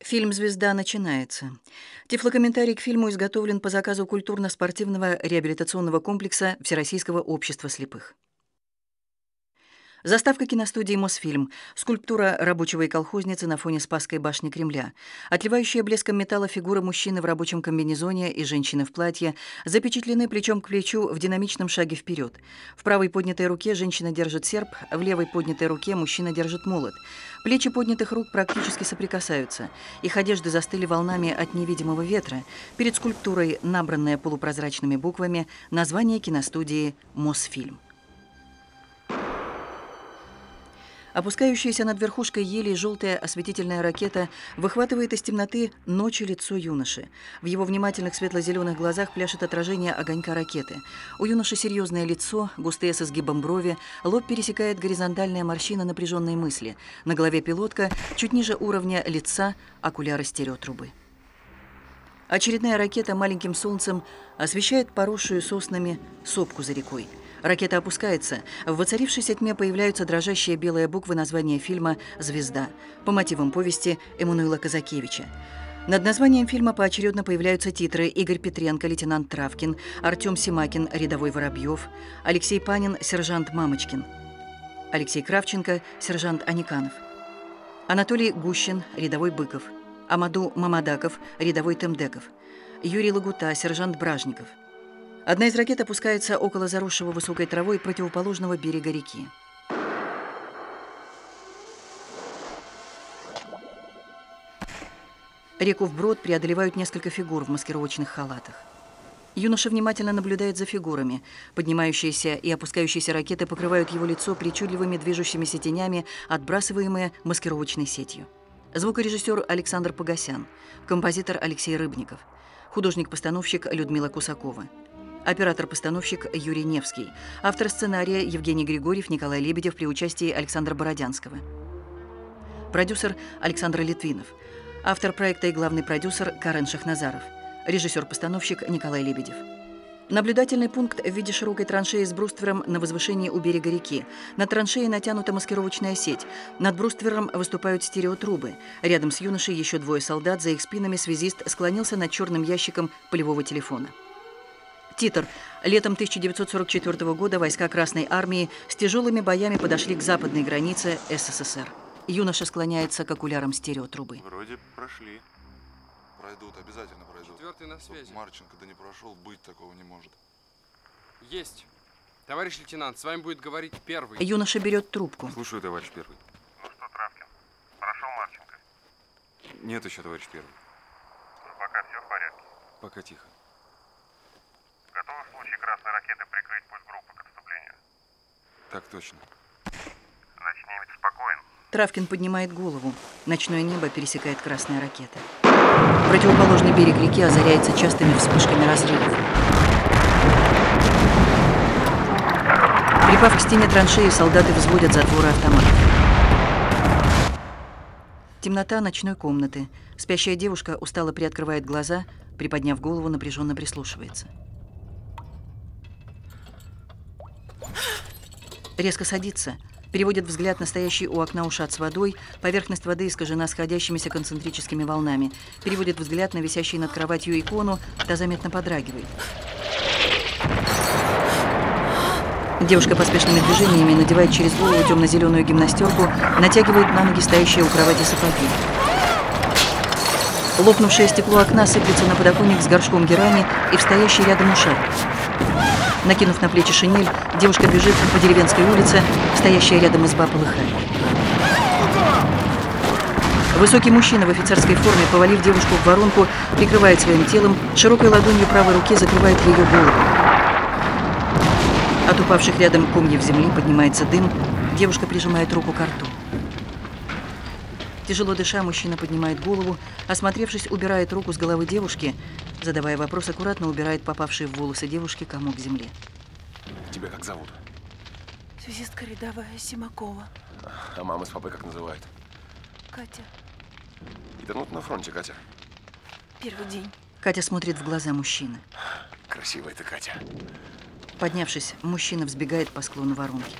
Фильм «Звезда» начинается. Тифлокомментарий к фильму изготовлен по заказу культурно-спортивного реабилитационного комплекса Всероссийского общества слепых. Заставка киностудии «Мосфильм». Скульптура рабочего и колхозницы на фоне Спасской башни Кремля. Отливающая блеском металла фигура мужчины в рабочем комбинезоне и женщины в платье запечатлены плечом к плечу в динамичном шаге вперед. В правой поднятой руке женщина держит серп, в левой поднятой руке мужчина держит молот. Плечи поднятых рук практически соприкасаются. Их одежды застыли волнами от невидимого ветра. Перед скульптурой, набранное полупрозрачными буквами, название киностудии «Мосфильм». Опускающаяся над верхушкой ели желтая осветительная ракета выхватывает из темноты ночи лицо юноши. В его внимательных светло-зеленых глазах пляшет отражение огонька ракеты. У юноши серьезное лицо, густые с изгибом брови, лоб пересекает горизонтальная морщина напряженной мысли. На голове пилотка, чуть ниже уровня лица, окуляры стереотрубы. Очередная ракета маленьким солнцем освещает поросшую соснами сопку за рекой. Ракета опускается. В воцарившейся тьме появляются дрожащие белые буквы названия фильма «Звезда» по мотивам повести Эммануила Казакевича. Над названием фильма поочередно появляются титры: Игорь Петренко, лейтенант Травкин, Артем Семакин, рядовой Воробьев, Алексей Панин, сержант Мамочкин, Алексей Кравченко, сержант Аниканов, Анатолий Гущин, рядовой Быков, Амаду Мамадаков, рядовой Темдеков, Юрий Лагута, сержант Бражников. Одна из ракет опускается около заросшего высокой травой противоположного берега реки. Реку вброд преодолевают несколько фигур в маскировочных халатах. Юноша внимательно наблюдает за фигурами. Поднимающиеся и опускающиеся ракеты покрывают его лицо причудливыми движущимися тенями, отбрасываемые маскировочной сетью. Звукорежиссер Александр Погосян, композитор Алексей Рыбников, художник-постановщик Людмила Кусакова, оператор-постановщик Юрий Невский, автор сценария Евгений Григорьев, Николай Лебедев при участии Александра Бородянского, продюсер Александр Литвинов, автор проекта и главный продюсер Карен Шахназаров, режиссер-постановщик Николай Лебедев. Наблюдательный пункт в виде широкой траншеи с бруствером на возвышении у берега реки. Над траншеей натянута маскировочная сеть. Над бруствером выступают стереотрубы. Рядом с юношей еще двое солдат, за их спинами связист склонился над черным ящиком полевого телефона. Титр. Летом 1944 года войска Красной Армии с тяжелыми боями подошли к западной границе СССР. Юноша склоняется к окулярам стереотрубы. Вроде прошли. Пройдут, обязательно пройдут. Четвертый на связи. Вот Марченко да не прошел, быть такого не может. Есть. Товарищ лейтенант, с вами будет говорить первый. Юноша берет трубку. Слушаю, товарищ первый. Ну что, Травкин, прошел Марченко? Нет еще, товарищ первый. Ну, пока все в порядке. Пока тихо. Готовы в случае красной ракеты прикрыть путь группы к отступлению? Так точно. Значит, немец спокоен. Травкин поднимает голову. Ночное небо пересекает красная ракета. Противоположный берег реки озаряется частыми вспышками разрывов. Припав к стене траншеи, солдаты взводят затворы автоматов. Темнота ночной комнаты. Спящая девушка устало приоткрывает глаза, приподняв голову, напряженно прислушивается. Резко садится, переводит взгляд на стоящий у окна ушат с водой, поверхность воды искажена сходящимися концентрическими волнами, переводит взгляд на висящий над кроватью икону, та заметно подрагивает. Девушка поспешными движениями надевает через голову темно-зеленую гимнастерку, натягивает на ноги стоящие у кровати сапоги. Лопнувшее стекло окна сыплется на подоконник с горшком герани и в стоящий рядом ушат. Накинув на плечи шинель, девушка бежит по деревенской улице, стоящая рядом изба полыхает. Высокий мужчина в офицерской форме, повалив девушку в воронку, прикрывает своим телом, широкой ладонью правой руки закрывает ее голову. От упавших рядом комьев земли поднимается дым, девушка прижимает руку к рту. Тяжело дыша, мужчина поднимает голову, осмотревшись, убирает руку с головы девушки, задавая вопрос, аккуратно убирает попавший в волосы девушки комок земли. Тебя как зовут? Связистка рядовая Симакова. А мама с папой как называют? Катя. И давно ты на фронте, Катя? Первый день. Катя смотрит в глаза мужчины. Красивая ты, Катя. Поднявшись, мужчина взбегает по склону воронки.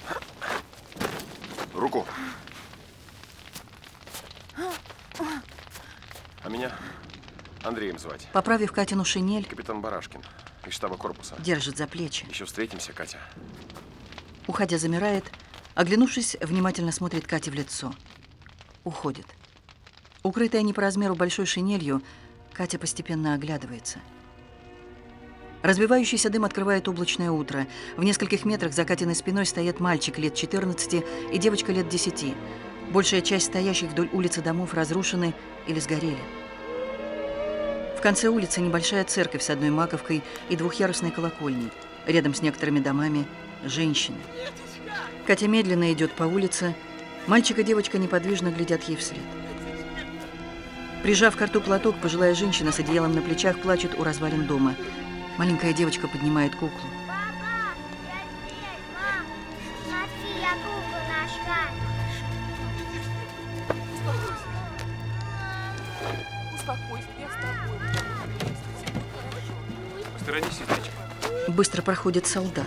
Руку. А меня Андреем звать. Поправив Катину шинель, Капитан Барашкин из штаба корпуса. держит за плечи. Еще встретимся, Катя. Уходя, замирает, оглянувшись, внимательно смотрит Кате в лицо. Уходит. Укрытая не по размеру большой шинелью, Катя постепенно оглядывается. Разбивающийся дым открывает облачное утро. В нескольких метрах за Катиной спиной стоят мальчик лет 14 и девочка лет 10. Большая часть стоящих вдоль улицы домов разрушены или сгорели. В конце улицы небольшая церковь с одной маковкой и двухъярусной колокольней. Рядом с некоторыми домами женщины. Катя медленно идет по улице. Мальчик и девочка неподвижно глядят ей вслед. Прижав к рту платок, пожилая женщина с одеялом на плечах плачет у развалин дома. Маленькая девочка поднимает куклу. Папа, я здесь, мам. Смотри, я куклу нашла. Успокойся, я с тобой. Посторонись, Сидорчик. Быстро проходит солдат.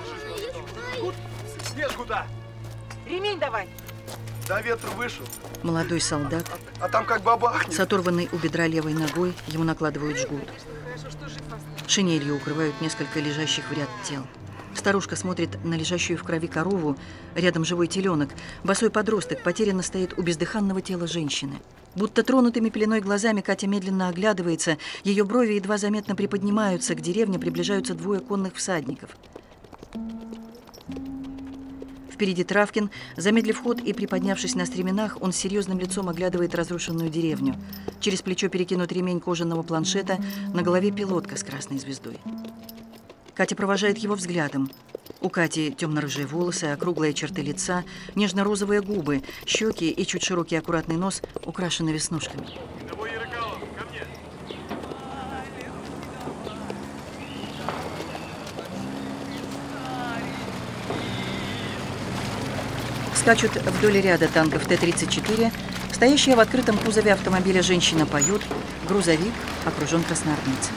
Нет, куда? Ремень давай. До ветру вышел. Молодой солдат А там как бабахнет. с оторванной у бедра левой ногой ему накладывают жгут. Шинелью укрывают несколько лежащих в ряд тел. Старушка смотрит на лежащую в крови корову. Рядом живой теленок. Босой подросток потерянно стоит у бездыханного тела женщины. Будто тронутыми пеленой глазами Катя медленно оглядывается. Ее брови едва заметно приподнимаются. К деревне приближаются двое конных всадников. Впереди Травкин. Замедлив ход и приподнявшись на стременах, он с серьезным лицом оглядывает разрушенную деревню. Через плечо перекинут ремень кожаного планшета, на голове пилотка с красной звездой. Катя провожает его взглядом. У Кати темно-рыжие волосы, округлые черты лица, нежно-розовые губы, щеки и чуть широкий аккуратный нос украшены веснушками. Скачут вдоль ряда танков Т-34. Стоящая в открытом кузове автомобиля женщина поет. Грузовик окружен красноармейцами.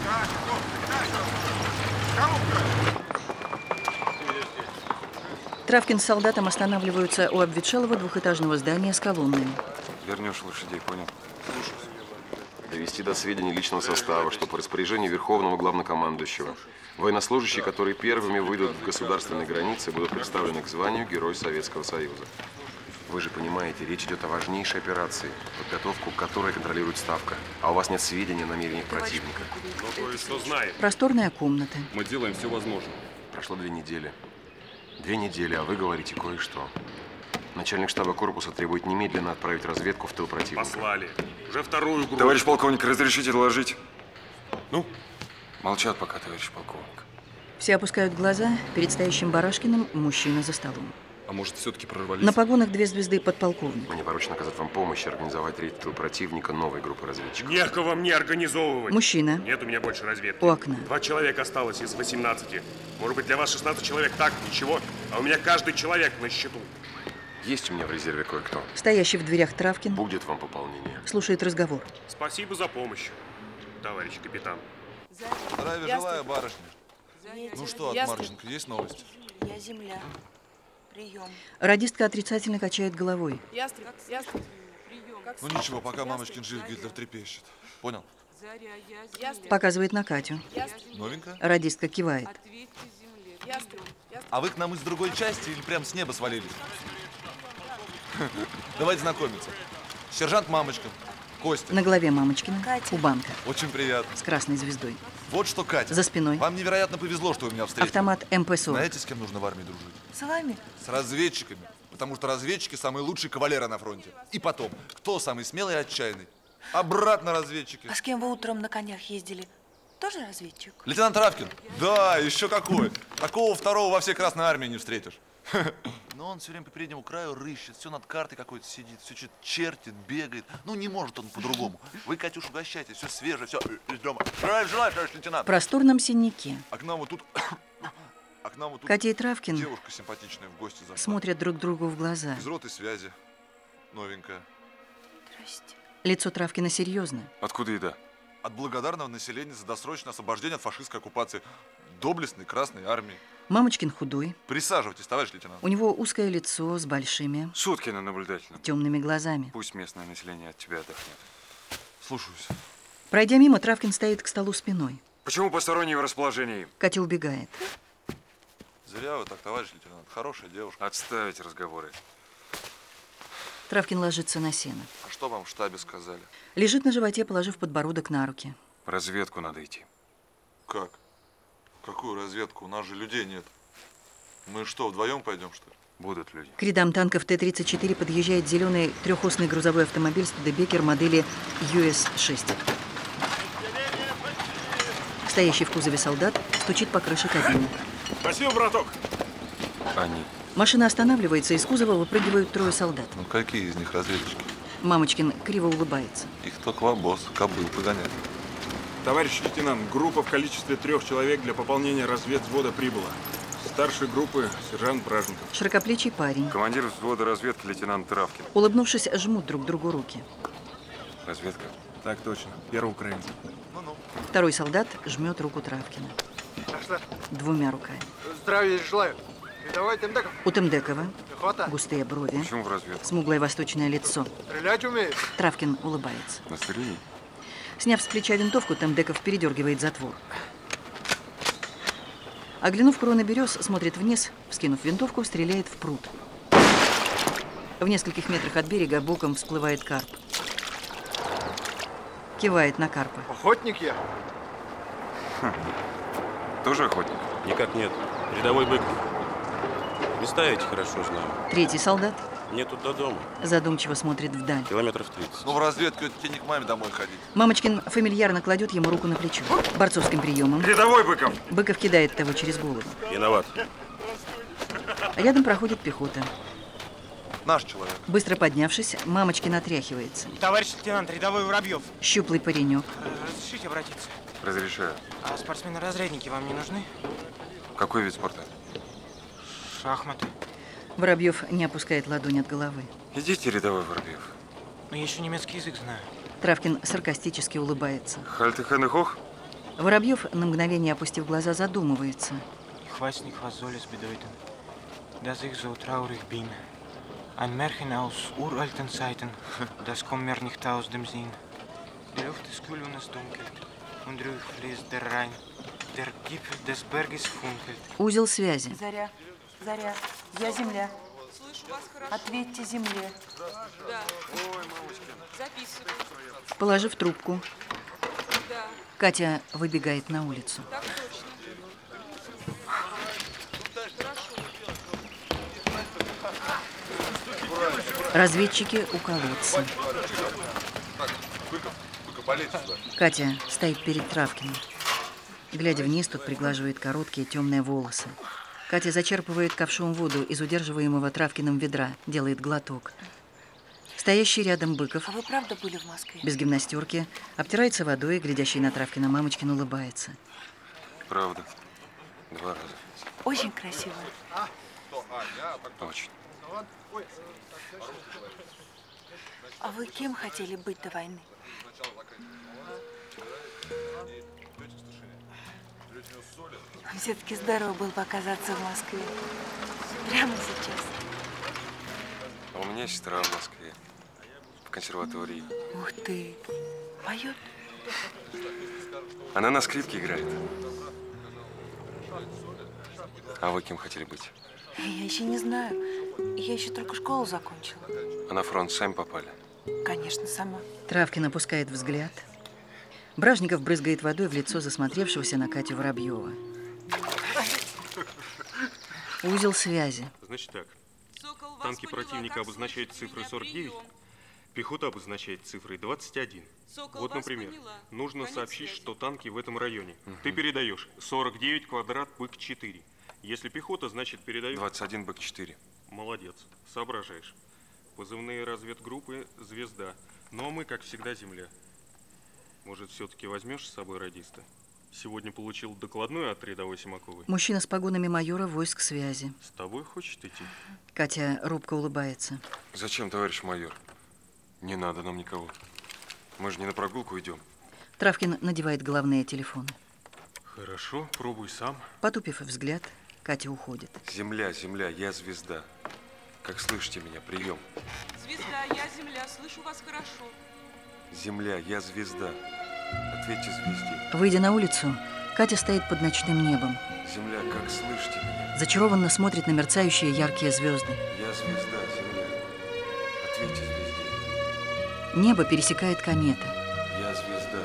Травкин с солдатом останавливаются у обветшалого двухэтажного здания с колоннами. Вернешь лошадей, понял? Довести до сведения личного состава, что по распоряжению Верховного Главнокомандующего военнослужащие, которые первыми выйдут в государственные границы, будут представлены к званию Герой Советского Союза. Вы же понимаете, речь идет о важнейшей операции, подготовку к которой контролирует Ставка. А у вас нет сведений о намерениях противника. Ну, кое-что знаем. Просторная комната. Мы делаем все возможное. Прошло 2 недели. 2 недели, а вы говорите кое-что. Начальник штаба корпуса требует немедленно отправить разведку в тыл противника. Послали. Уже вторую группу. Товарищ полковник, разрешите доложить? Ну? Молчат пока, товарищ полковник. Все опускают глаза. Перед стоящим Барашкиным мужчина за столом. А может, все-таки прорвались? На погонах 2 звезды подполковник. Мне поручено оказать вам помощь и организовать рейд в тыл противника новой группы разведчиков. Некого мне организовывать. Мужчина Нет у меня больше разведки. у окна. 2 человека осталось из 18. Может быть, для вас 16 человек так, ничего. А у меня каждый человек на счету. Есть у меня в резерве кое-кто. Стоящий в дверях Травкин Будет вам пополнение. слушает разговор. Спасибо за помощь, товарищ капитан. Здравия желаю, барышня. Ну что, от Ясно. Марченко, есть новости? Я земля. Прием. Радистка отрицательно качает головой. Ястреб, ястреб. Ну ничего, пока мамочкин жив, Гитлер трепещет. Понял? Ястреб, Показывает на Катю. Новенькая? Радистка кивает. ястреб. А вы к нам из другой части или прям с неба свалились? Давайте знакомиться. Сержант Мамочкин, Костя. На голове мамочкина Катя. кубанка Очень приятно. с красной звездой. Вот что, Катя. За спиной Вам невероятно повезло, что вы меня встретили. автомат МП-40. Знаете, с кем нужно в армии дружить? С вами? С разведчиками. Потому что разведчики самые лучшие кавалеры на фронте. И потом, кто самый смелый и отчаянный? Обратно разведчики. А с кем вы утром на конях ездили? Тоже разведчик? Лейтенант Травкин? Да, еще какой. Такого второго во всей Красной Армии не встретишь. Но он все время по переднему краю рыщет, все над картой какой-то сидит, все что-то чертит, бегает. Ну, не может он по-другому. Вы, Катюш, угощайтесь, все свежее, все из дома. Здравия желаю, товарищ В лейтенант. просторном сеннике А к нам вот тут... А к нам вот тут Катя и Травкин девушка симпатичная в гости зашла. смотрят друг другу в глаза. Из роты связи. Новенькая. Здрасте. Лицо Травкина серьезно. Откуда еда? От благодарного населения за досрочное освобождение от фашистской оккупации доблестной Красной Армии. Мамочкин худой. Присаживайтесь, товарищ лейтенант. У него узкое лицо с большими Сутки на наблюдательном. темными глазами. Пусть местное население от тебя отдохнет. Слушаюсь. Пройдя мимо, Травкин стоит к столу спиной. Почему посторонние в расположении? Катя убегает. Зря вы так, товарищ лейтенант. Хорошая девушка. Отставить разговоры. Травкин ложится на сено. А что вам в штабе сказали? Лежит на животе, положив подбородок на руки. В разведку надо идти. Как? Какую разведку? У нас же людей нет. Мы что, вдвоем пойдем, что ли? Будут люди. К рядам танков Т-34 подъезжает зеленый трехосный грузовой автомобиль «Студебекер» модели US-6. Стоящий в кузове солдат стучит по крыше кабины. Спасибо, браток. Они. Машина останавливается, из кузова выпрыгивают трое солдат. Ну какие из них разведчики? Мамочкин криво улыбается. Их только босс, кобыл погонять. Товарищ лейтенант, группа в количестве 3 человек для пополнения разведвзвода прибыла. Старший группы сержант Бражников. Широкоплечий парень. Командир взвода разведки лейтенант Травкин. Улыбнувшись, жмут друг другу руки. Разведка. Так точно. Первый украинец. Второй солдат жмет руку Травкина. Двумя руками. Здравия желаю. Рядовой Темдеков. У Темдекова Пехота. густые брови, Почему в разведку? смуглое восточное лицо. Стрелять умеешь? Травкин улыбается. На стрельне? Сняв с плеча винтовку, Темдеков передергивает затвор. Оглянув кроны берез, смотрит вниз, вскинув винтовку, стреляет в пруд. В нескольких метрах от берега боком всплывает карп. Кивает на карпа. Охотник я. Тоже охотник? Никак нет. Рядовой Быков. Места эти хорошо знаю. Третий солдат Мне тут до дома. задумчиво смотрит вдаль. Километров 30. Ну в разведку это тебе не к маме домой ходить. Мамочкин фамильярно кладет ему руку на плечо. Борцовским приемом Рядовой Быков! Быков кидает того через голову. Виноват. Рядом проходит пехота. Наш человек. Быстро поднявшись, Мамочкин отряхивается. Товарищ лейтенант, рядовой Воробьев. Щуплый паренек. Разрешите обратиться? Разрешаю. А спортсмены-разрядники вам не нужны? Какой вид спорта? Шахматы. Воробьев не опускает ладонь от головы. Идите, рядовой Воробьев. Но я еще немецкий язык знаю. Травкин саркастически улыбается. Хальтехен и хох? Воробьев, на мгновение опустив глаза, задумывается. Ich weiß nicht, was soll es bedeuten, dass ich so traurig bin. Ein Märchen aus uralten Zeiten, das kommt mir nicht aus dem Sinn. Die Luft ist kühl und es dunkelt, und ruhig fließt der Rhein. Der Gipfel des Berges funkelt. Узел связи. Заря, Заря, я земля. Ответьте земле. Положив трубку, Катя выбегает на улицу. Разведчики у колодца. Полейте сюда. Катя стоит перед Травкиным. Глядя вниз, тот приглаживает короткие темные волосы. Катя зачерпывает ковшом воду из удерживаемого Травкиным ведра, делает глоток. Стоящий рядом Быков, А вы правда были в Москве? без гимнастерки, обтирается водой, глядящий на Травкина Мамочкин улыбается. Правда. 2 раза. Очень красиво. Очень. А вы кем хотели быть до войны? Все-таки здорово было бы оказаться в Москве. Прямо сейчас. А у меня сестра в Москве. В консерватории. Ух ты. Поет? Она на скрипке играет. А вы кем хотели быть? Я еще не знаю. Я еще только школу закончила. А на фронт сами попали? Конечно, сама. Травкин опускает взгляд. Бражников брызгает водой в лицо засмотревшегося на Катю Воробьева. Узел связи. Значит так. Танки противника обозначают цифрой 49, пехота обозначает цифрой 21. Вот, например, нужно сообщить, что танки в этом районе. Ты передаешь 49 квадрат бык 4. Если пехота, значит передаешь... 21 бык 4. Молодец, соображаешь. Позывные разведгруппы «Звезда». Но мы, как всегда, земля. Может, все-таки возьмешь с собой радиста? Сегодня получил докладную от рядовой Симаковой. Мужчина с погонами майора войск связи. С тобой хочет идти? Катя робко улыбается. Зачем, товарищ майор? Не надо нам никого. Мы же не на прогулку идем. Травкин надевает головные телефоны. Хорошо, пробуй сам. Потупив взгляд, Катя уходит. Земля, земля, я звезда. Как слышите меня, прием. Звезда, я земля, слышу вас хорошо. Земля, я звезда. Ответьте звезде. Выйдя на улицу, Катя стоит под ночным небом. Земля, как слышите меня? Зачарованно смотрит на мерцающие яркие звезды. Я звезда, Земля. Ответьте звезде. Небо пересекает комета. Я звезда.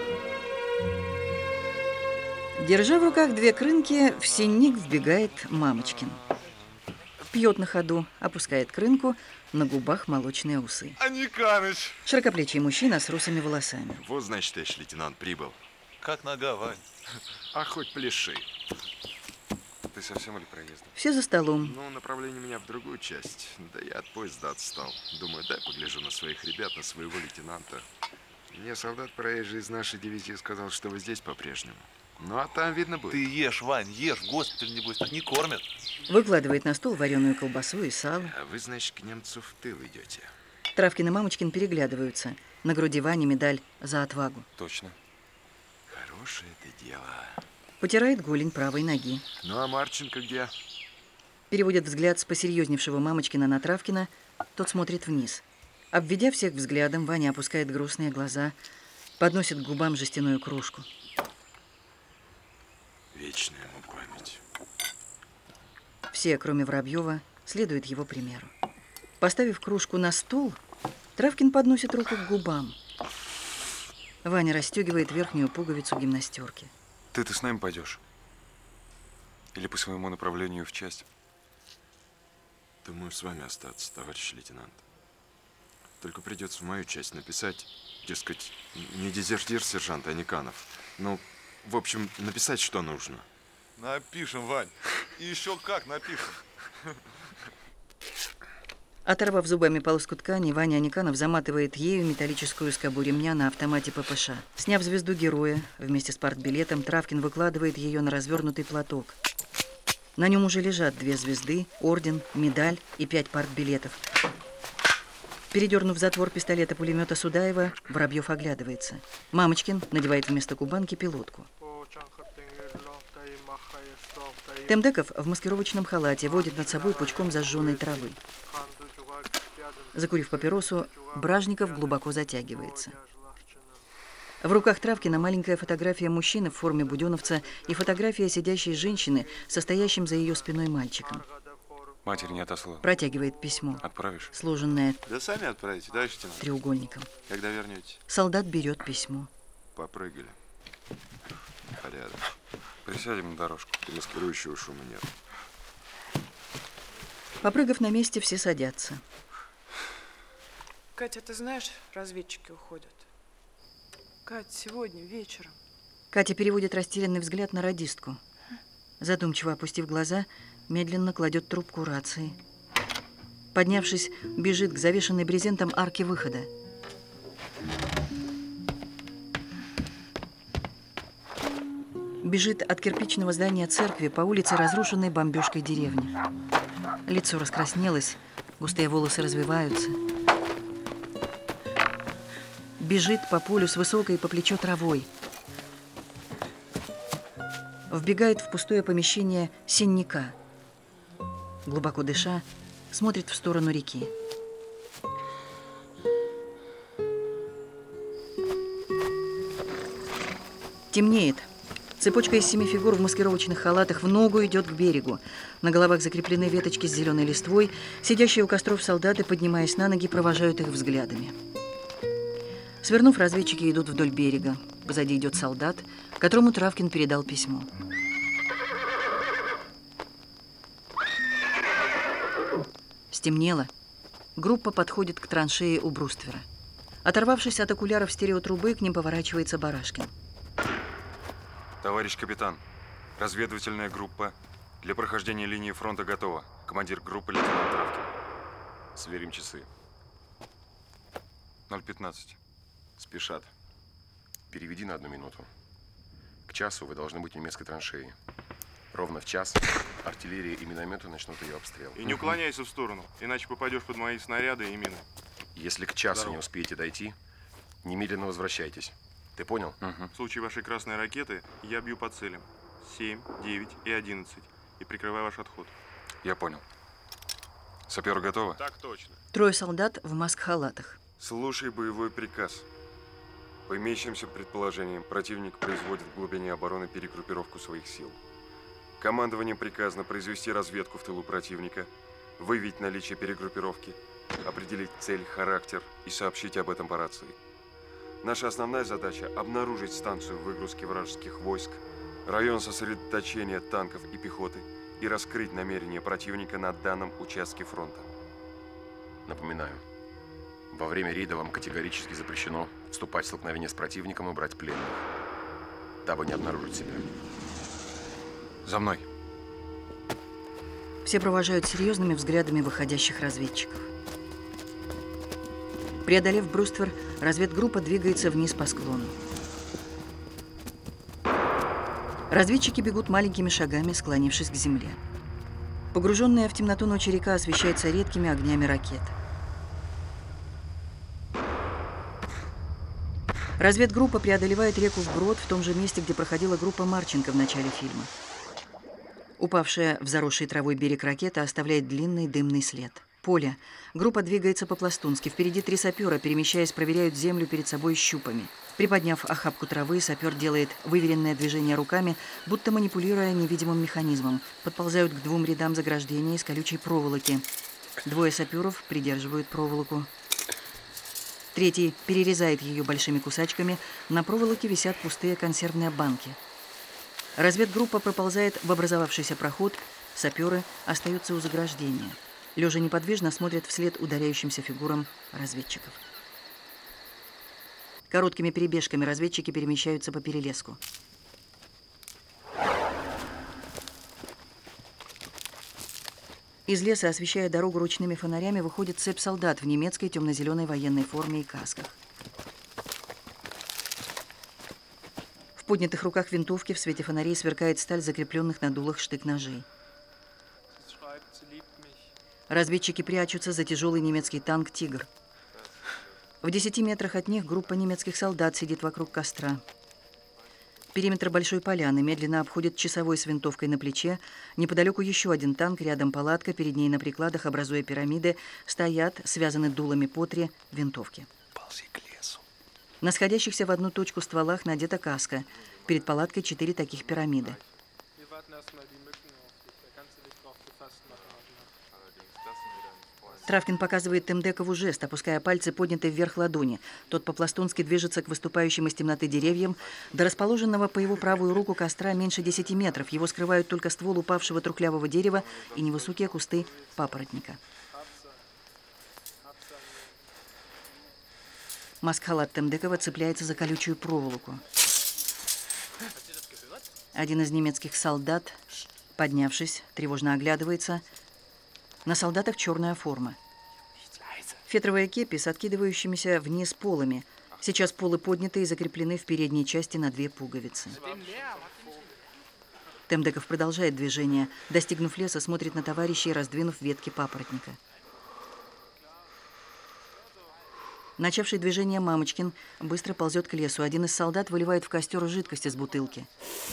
Держа в руках две крынки, в сенник вбегает Мамочкин. Пьет на ходу, опускает крынку, на губах молочные усы. Аниканыч! Широкоплечий мужчина с русыми волосами. Вот, значит, товарищ лейтенант прибыл. Как нога, Вань? А хоть пляши. Ты совсем или проездом? Все за столом. Ну, направление меня в другую часть. Да я от поезда отстал. Думаю, дай погляжу на своих ребят, на своего лейтенанта. Мне солдат проезжий из нашей дивизии сказал, что вы здесь по-прежнему. Ну, а там видно будет. Ты ешь, Вань, ешь. В госпитале, небось, так не кормят. Выкладывает на стол вареную колбасу и сало. А вы, значит, к немцу в тыл идете. Травкин и Мамочкин переглядываются. На груди Вани медаль за отвагу. Точно. Хорошее это дело. Потирает голень правой ноги. Ну, а Марченко где? Переводит взгляд с посерьезневшего Мамочкина на Травкина. Тот смотрит вниз. Обведя всех взглядом, Ваня опускает грустные глаза, подносит к губам жестяную кружку. Вечная ему память. Все, кроме Воробьева, следуют его примеру. Поставив кружку на стол, Травкин подносит руку к губам. Ваня расстегивает верхнюю пуговицу гимнастерки. Ты с нами пойдешь? Или по своему направлению в часть? Думаю, с вами остаться, товарищ лейтенант. Только придется в мою часть написать, дескать, не дезертир сержант Аниканов. Ну, в общем, написать, что нужно. Напишем, Вань. И еще как напишем. Оторвав зубами полоску ткани, Ваня Аниканов заматывает ею металлическую скобу ремня на автомате ППШ. Сняв звезду героя, вместе с партбилетом, Травкин выкладывает ее на развернутый платок. На нем уже лежат 2 звезды, орден, медаль и 5 партбилетов. Передернув затвор пистолета-пулемета Судаева, Воробьев оглядывается. Мамочкин надевает вместо кубанки пилотку. Темдеков в маскировочном халате водит над собой пучком зажженной травы. Закурив папиросу, Бражников глубоко затягивается. В руках Травкина маленькая фотография мужчины в форме буденовца и фотография сидящей женщины, состоящим за ее спиной мальчиком. Матери не отослала. Протягивает письмо. Отправишь? Сложенное Да сами отправите, товарищ лейтенант. треугольником. Когда вернете? Солдат берет письмо. Попрыгали. Порядок. Присядем на дорожку. И маскирующего шума нет. Попрыгав на месте, все садятся. Катя, ты знаешь, разведчики уходят. Кать, сегодня вечером. Катя переводит растерянный взгляд на радистку. Задумчиво опустив глаза, медленно кладет трубку рации. Поднявшись, бежит к завешенной брезентом арке выхода. Бежит от кирпичного здания церкви по улице, разрушенной бомбежкой деревни. Лицо раскраснелось, густые волосы развиваются. Бежит по полю с высокой по плечо травой. Вбегает в пустое помещение сенника. Глубоко дыша, смотрит в сторону реки. Темнеет. Цепочка из 7 фигур в маскировочных халатах в ногу идет к берегу. На головах закреплены веточки с зеленой листвой. Сидящие у костров солдаты, поднимаясь на ноги, провожают их взглядами. Свернув, разведчики идут вдоль берега. Позади идет солдат, которому Травкин передал письмо. Стемнело. Группа подходит к траншее у бруствера. Оторвавшись от окуляров стереотрубы, к ним поворачивается Барашкин. Товарищ капитан, разведывательная группа для прохождения линии фронта готова. Командир группы лейтенант Травкин. Сверим часы. 0:15. Спешат. Переведи на 1 минуту. К часу вы должны быть в немецкой траншеи. Ровно в час артиллерия и минометы начнут ее обстрел. И не уклоняйся в сторону, иначе попадешь под мои снаряды и мины. Если к часу не успеете дойти, немедленно возвращайтесь. Ты понял? В случае вашей красной ракеты я бью по целям. 7, 9 и 11. И прикрываю ваш отход. Я понял. Саперы готовы? Так точно. 3 солдат в маск-халатах. Слушай боевой приказ. По имеющимся предположениям, противник производит в глубине обороны перегруппировку своих сил. Командованием приказано произвести разведку в тылу противника, выявить наличие перегруппировки, определить цель, характер и сообщить об этом по рации. Наша основная задача – обнаружить станцию выгрузки вражеских войск, район сосредоточения танков и пехоты и раскрыть намерения противника на данном участке фронта. Напоминаю, во время рейда вам категорически запрещено вступать в столкновение с противником и брать пленных, дабы не обнаружить себя. За мной. Все провожают серьезными взглядами выходящих разведчиков. Преодолев бруствер, разведгруппа двигается вниз по склону. Разведчики бегут маленькими шагами, склонившись к земле. Погруженная в темноту ночи река освещается редкими огнями ракет. Разведгруппа преодолевает реку вброд в том же месте, где проходила группа Марченко в начале фильма. Упавшая в заросший травой берег ракета оставляет длинный дымный след. Поле. Группа двигается по-пластунски. Впереди 3 сапера, перемещаясь, проверяют землю перед собой щупами. Приподняв охапку травы, сапер делает выверенное движение руками, будто манипулируя невидимым механизмом. Подползают к 2 рядам заграждения из колючей проволоки. 2 саперов придерживают проволоку. 3 перерезает ее большими кусачками. На проволоке висят пустые консервные банки. Разведгруппа проползает в образовавшийся проход. Саперы остаются у заграждения. Лежа неподвижно смотрят вслед удаляющимся фигурам разведчиков. Короткими перебежками разведчики перемещаются по перелеску. Из леса, освещая дорогу ручными фонарями, выходит цепь солдат в немецкой темно-зеленой военной форме и касках. В поднятых руках винтовки в свете фонарей сверкает сталь закрепленных на дулах штык-ножей. Разведчики прячутся за тяжелый немецкий танк «Тигр». В 10 метрах от них группа немецких солдат сидит вокруг костра. Периметр большой поляны медленно обходит часовой с винтовкой на плече. Неподалеку еще один танк, рядом палатка, перед ней на прикладах, образуя пирамиды, стоят, связаны дулами по 3 винтовки. Ползи к лесу. На сходящихся в одну точку стволах надета каска. Перед палаткой 4 таких пирамиды. Травкин показывает Темдекову жест, опуская пальцы, поднятые вверх ладони. Тот по-пластунски движется к выступающим из темноты деревьям. До расположенного по его правую руку костра меньше 10 метров. Его скрывают только ствол упавшего трухлявого дерева и невысокие кусты папоротника. Маск-халат Темдекова цепляется за колючую проволоку. Один из немецких солдат, поднявшись, тревожно оглядывается. На солдатах черная форма. Фетровые кепи с откидывающимися вниз полами. Сейчас полы подняты и закреплены в передней части на 2 пуговицы. Темдеков продолжает движение. Достигнув леса, смотрит на товарищей, раздвинув ветки папоротника. Начавший движение Мамочкин быстро ползет к лесу. Один из солдат выливает в костер жидкость из бутылки.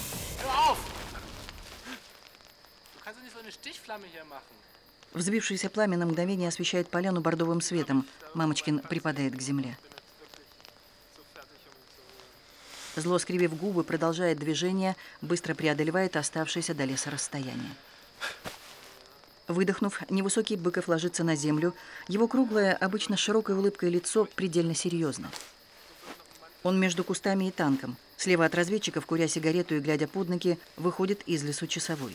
Взвившееся пламя на мгновение освещает поляну бордовым светом. Мамочкин припадает к земле. Зло, скривив губы, продолжает движение, быстро преодолевает оставшееся до леса расстояние. Выдохнув, невысокий Быков ложится на землю. Его круглое, обычно с широкой улыбкой лицо предельно серьезно. Он между кустами и танком. Слева от разведчиков, куря сигарету и глядя под ноги, выходит из лесу часовой.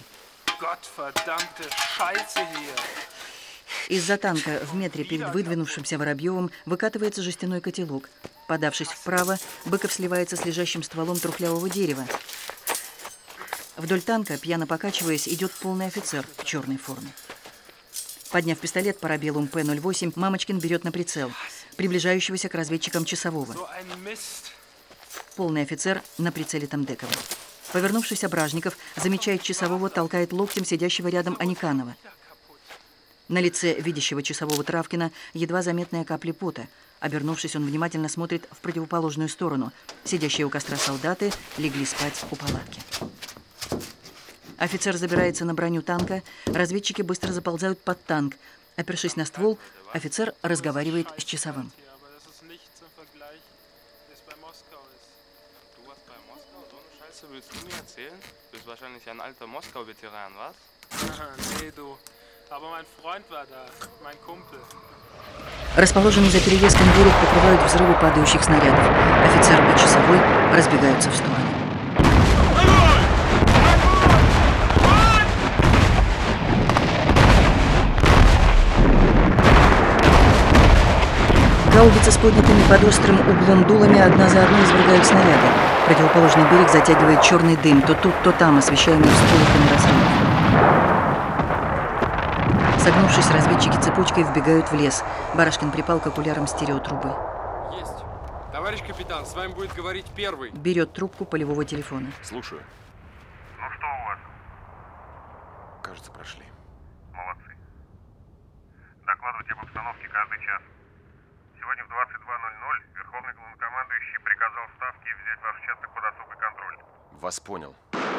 Из-за танка в метре перед выдвинувшимся Воробьевым выкатывается жестяной котелок. Подавшись вправо, Быков сливается с лежащим стволом трухлявого дерева. Вдоль танка, пьяно покачиваясь, идет полный офицер в черной форме. Подняв пистолет парабеллум П-08, Мамочкин берет на прицел приближающегося к разведчикам часового. Полный офицер на прицеле Темдекова. Повернувшись, Бражников замечает часового, толкает локтем сидящего рядом Аниканова. На лице видящего часового Травкина едва заметные капли пота. Обернувшись, он внимательно смотрит в противоположную сторону. Сидящие у костра солдаты легли спать у палатки. Офицер забирается на броню танка. Разведчики быстро заползают под танк. Опершись на ствол, офицер разговаривает с часовым. Willst du mir erzählen? Du bist wahrscheinlich ein alter Moskau-Veteran, was? Nee, du. Aber mein Freund war da. Mein Kumpel. Расположенный за перелеском берег покрывают взрывы падающих снарядов. Офицер и часовой разбегаются в стороны. Гаубицы с поднятыми под острым углом дулами одна за одной извергают снаряды. Противоположный берег затягивает черный дым, то тут, то там, освещаемый всполохами разрывов. Согнувшись, разведчики цепочкой вбегают в лес. Барашкин припал к окулярам стереотрубы. Есть. Товарищ капитан, с вами будет говорить первый. Берет трубку полевого телефона. Слушаю. Ну что у вас? Кажется, прошли. Молодцы. Докладывайте об обстановке каждый час. Сегодня в 22:00 Верховный главнокомандующий приказал Ставке взять ваш участок под особый контроль. Вас понял.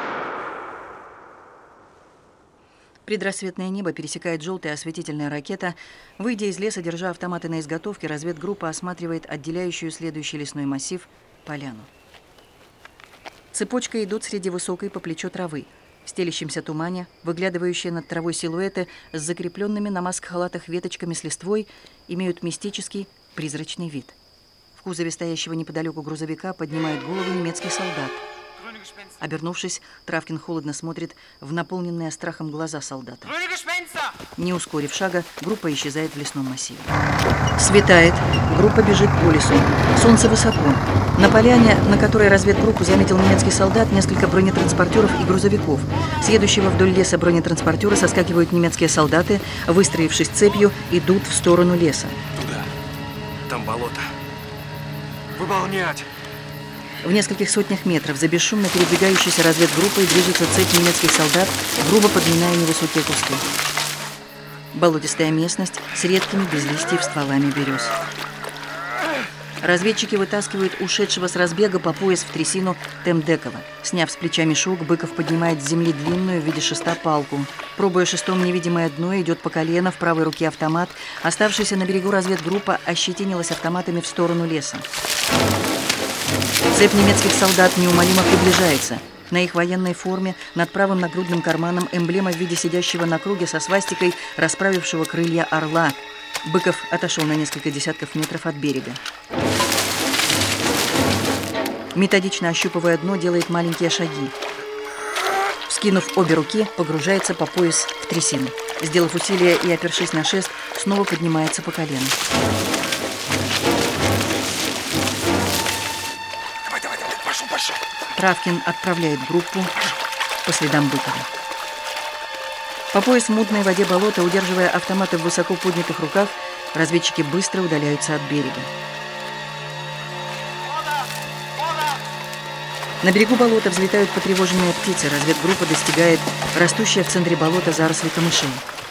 Предрассветное небо пересекает желтая осветительная ракета. Выйдя из леса, держа автоматы на изготовке, разведгруппа осматривает отделяющую следующий лесной массив поляну. Цепочкой идут среди высокой по плечо травы. В стелящемся тумане, выглядывающие над травой силуэты с закрепленными на маск-халатах веточками с листвой, имеют мистический, призрачный вид. В кузове стоящего неподалеку грузовика поднимает голову немецкий солдат. Обернувшись, Травкин холодно смотрит в наполненные страхом глаза солдата. Не ускорив шага, группа исчезает в лесном массиве. Светает, группа бежит по лесу. Солнце высоко. На поляне, на которой разведгруппу заметил немецкий солдат, несколько бронетранспортеров и грузовиков. С едущего вдоль леса бронетранспортера соскакивают немецкие солдаты, выстроившись цепью, идут в сторону леса. Туда. Там болото. Выполнять! В нескольких сотнях метров за бесшумно передвигающейся разведгруппой движется цепь немецких солдат, грубо подминая невысокие кусты. Болотистая местность с редкими без листьев стволами берез. Разведчики вытаскивают ушедшего с разбега по пояс в трясину Темдекова. Сняв с плеча мешок, Быков поднимает с земли длинную в виде шеста палку. Пробуя шестом невидимое дно, идет по колено, в правой руке автомат. Оставшаяся на берегу разведгруппа ощетинилась автоматами в сторону леса. Цепь немецких солдат неумолимо приближается. На их военной форме над правым нагрудным карманом эмблема в виде сидящего на круге со свастикой, расправившего крылья орла. Быков отошел на несколько десятков метров от берега. Методично ощупывая дно, делает маленькие шаги. Вскинув обе руки, погружается по пояс в трясину. Сделав усилие и опершись на шест, снова поднимается по колено. Травкин отправляет группу по следам Быкова. По пояс в мутной воде болота, удерживая автоматы в высоко поднятых руках, разведчики быстро удаляются от берега. На берегу болота взлетают потревоженные птицы. Разведгруппа достигает растущая в центре болота заросли камышей.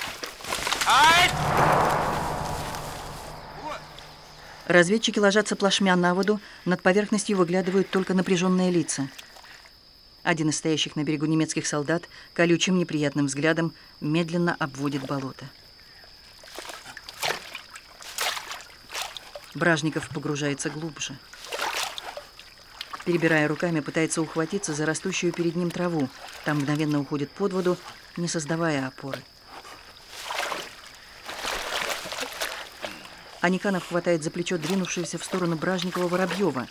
Разведчики ложатся плашмя на воду, над поверхностью выглядывают только напряженные лица. Один из стоящих на берегу немецких солдат колючим неприятным взглядом медленно обводит болото. Бражников погружается глубже. Перебирая руками, пытается ухватиться за растущую перед ним траву. Там мгновенно уходит под воду, не создавая опоры. Аниканов хватает за плечо двинувшегося в сторону Бражникова Воробьева.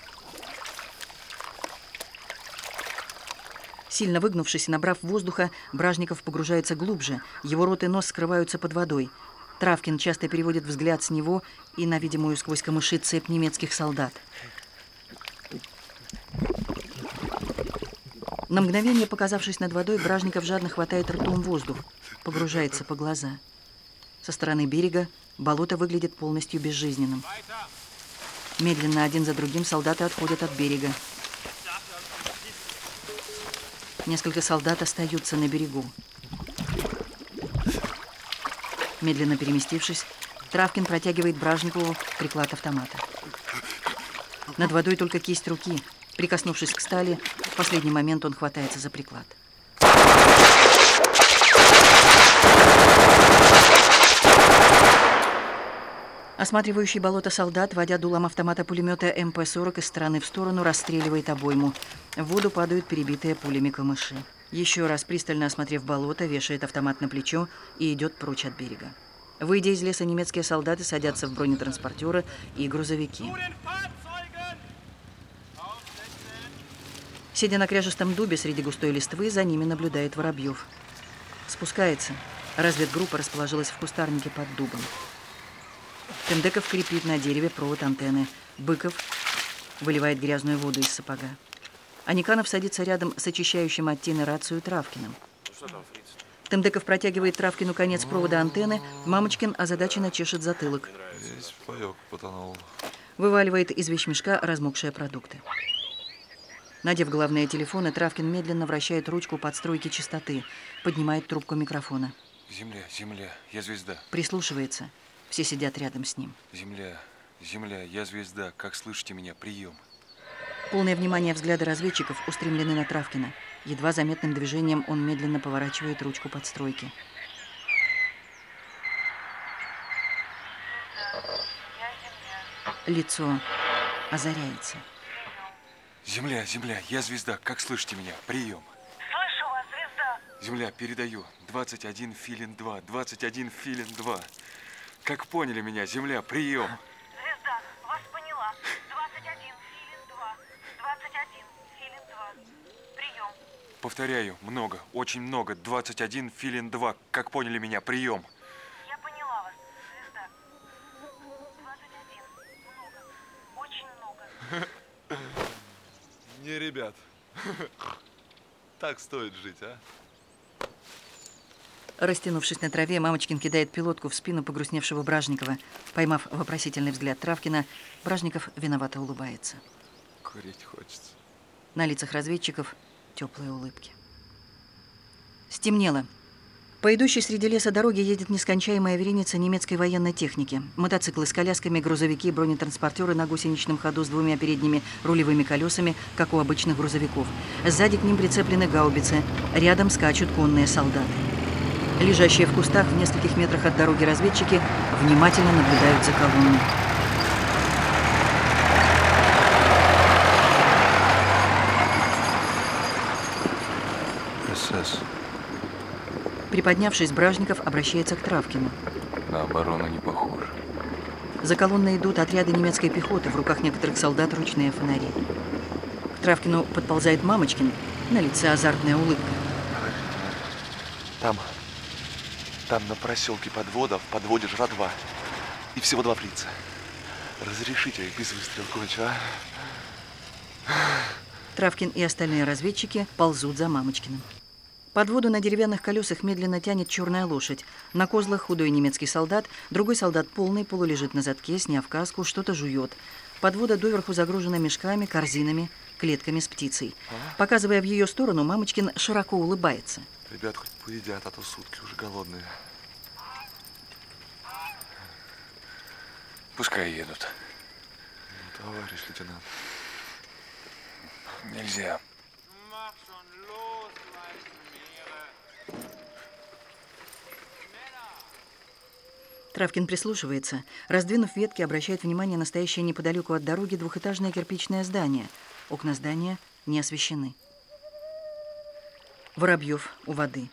Сильно выгнувшись и набрав воздуха, Бражников погружается глубже. Его рот и нос скрываются под водой. Травкин часто переводит взгляд с него и на видимую сквозь камыши цепь немецких солдат. На мгновение, показавшись над водой, Бражников жадно хватает ртом воздух, погружается по глаза. Со стороны берега болото выглядит полностью безжизненным. Медленно, один за другим, солдаты отходят от берега. Несколько солдат остаются на берегу. Медленно переместившись, Травкин протягивает Бражникову приклад автомата. Над водой только кисть руки. Прикоснувшись к стали, в последний момент он хватается за приклад. Осматривающий болото солдат, водя дулом автомата пулемета МП-40 из стороны в сторону, расстреливает обойму. В воду падают перебитые пулями камыши. Еще раз пристально осмотрев болото, вешает автомат на плечо и идет прочь от берега. Выйдя из леса, немецкие солдаты садятся в бронетранспортеры и грузовики. Сидя на кряжестом дубе среди густой листвы, за ними наблюдает Воробьев. Спускается. Разведгруппа расположилась в кустарнике под дубом. Темдеков крепит на дереве провод антенны. Быков выливает грязную воду из сапога. Аниканов садится рядом с очищающим от тины рацию Травкиным. Темдеков протягивает Травкину конец провода антенны. Мамочкин озадаченно чешет затылок. Весь паёк потонул. Вываливает из вещмешка размокшие продукты. Надев головные телефоны, Травкин медленно вращает ручку подстройки частоты. Поднимает трубку микрофона. Земля, земля, я звезда. Прислушивается. Все сидят рядом с ним. Земля, земля, я звезда. Как слышите меня? Прием. Полное внимание взгляда разведчиков устремлены на Травкина. Едва заметным движением он медленно поворачивает ручку подстройки. Лицо озаряется. Земля, земля, я звезда. Как слышите меня? Прием. Слышу вас, звезда. Земля, передаю. 21 филин 2, 21 филин 2. Как поняли меня? Земля, прием. Звезда, вас поняла. 21 филин 2, 21 филин 2. Прием. Повторяю, много, очень много. 21 филин 2. Как поняли меня? Прием. Я поняла вас, звезда. 21. Много. Очень много. Не, ребят. Так стоит жить, а? Растянувшись на траве, Мамочкин кидает пилотку в спину погрустневшего Бражникова. Поймав вопросительный взгляд Травкина, Бражников виновато улыбается. Курить хочется. На лицах разведчиков теплые улыбки. Стемнело. По идущей среди леса дороге едет нескончаемая вереница немецкой военной техники. Мотоциклы с колясками, грузовики, бронетранспортеры на гусеничном ходу с двумя передними рулевыми колесами, как у обычных грузовиков. Сзади к ним прицеплены гаубицы. Рядом скачут конные солдаты. Лежащие в кустах в нескольких метрах от дороги разведчики внимательно наблюдают за колонной. СС. Приподнявшись, Бражников обращается к Травкину. На оборону не похоже. За колонной идут отряды немецкой пехоты, в руках некоторых солдат ручные фонари. К Травкину подползает Мамочкин, на лице азартная улыбка. Там на проселке подвода, в подводе жратва. И всего 2 фрица. Разрешите без выстрела кончу, а? Травкин и остальные разведчики ползут за Мамочкиным. Подводу на деревянных колесах медленно тянет черная лошадь. На козлах худой немецкий солдат, другой солдат полный, полулежит на задке, сняв каску, что-то жует. Подвода доверху загружена мешками, корзинами, клетками с птицей. Показывая в ее сторону, Мамочкин широко улыбается. Ребят хоть поедят, а то сутки уже голодные. Пускай едут. Ну, товарищ лейтенант. Нельзя. Травкин прислушивается. Раздвинув ветки, обращает внимание на стоящее неподалеку от дороги двухэтажное кирпичное здание. Окна здания не освещены. Воробьев у воды.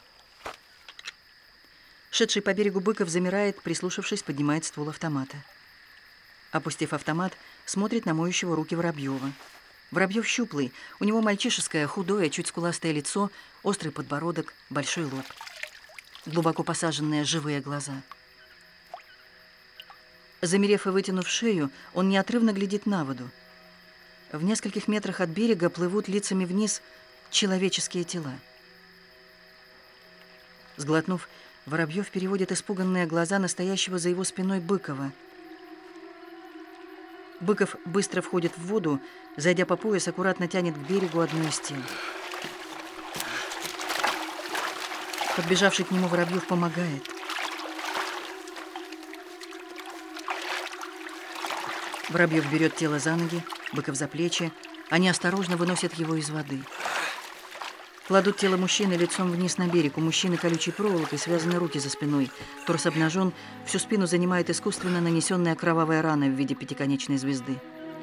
Шедший по берегу Быков замирает, прислушавшись, поднимает ствол автомата. Опустив автомат, смотрит на моющего руки Воробьева. Воробьев щуплый, у него мальчишеское, худое, чуть скуластое лицо, острый подбородок, большой лоб. Глубоко посаженные живые глаза. Замерев и вытянув шею, он неотрывно глядит на воду. В нескольких метрах от берега плывут лицами вниз человеческие тела. Сглотнув, Воробьев переводит испуганные глаза настоящего за его спиной Быкова. Быков быстро входит в воду, зайдя по пояс, аккуратно тянет к берегу одну из тел. Подбежавший к нему Воробьев помогает. Воробьев берет тело за ноги, Быков за плечи. Они осторожно выносят его из воды. Кладут тело мужчины лицом вниз на берег. У мужчины колючей проволокой связаны руки за спиной. Торс обнажен, всю спину занимает искусственно нанесенная кровавая рана в виде пятиконечной звезды.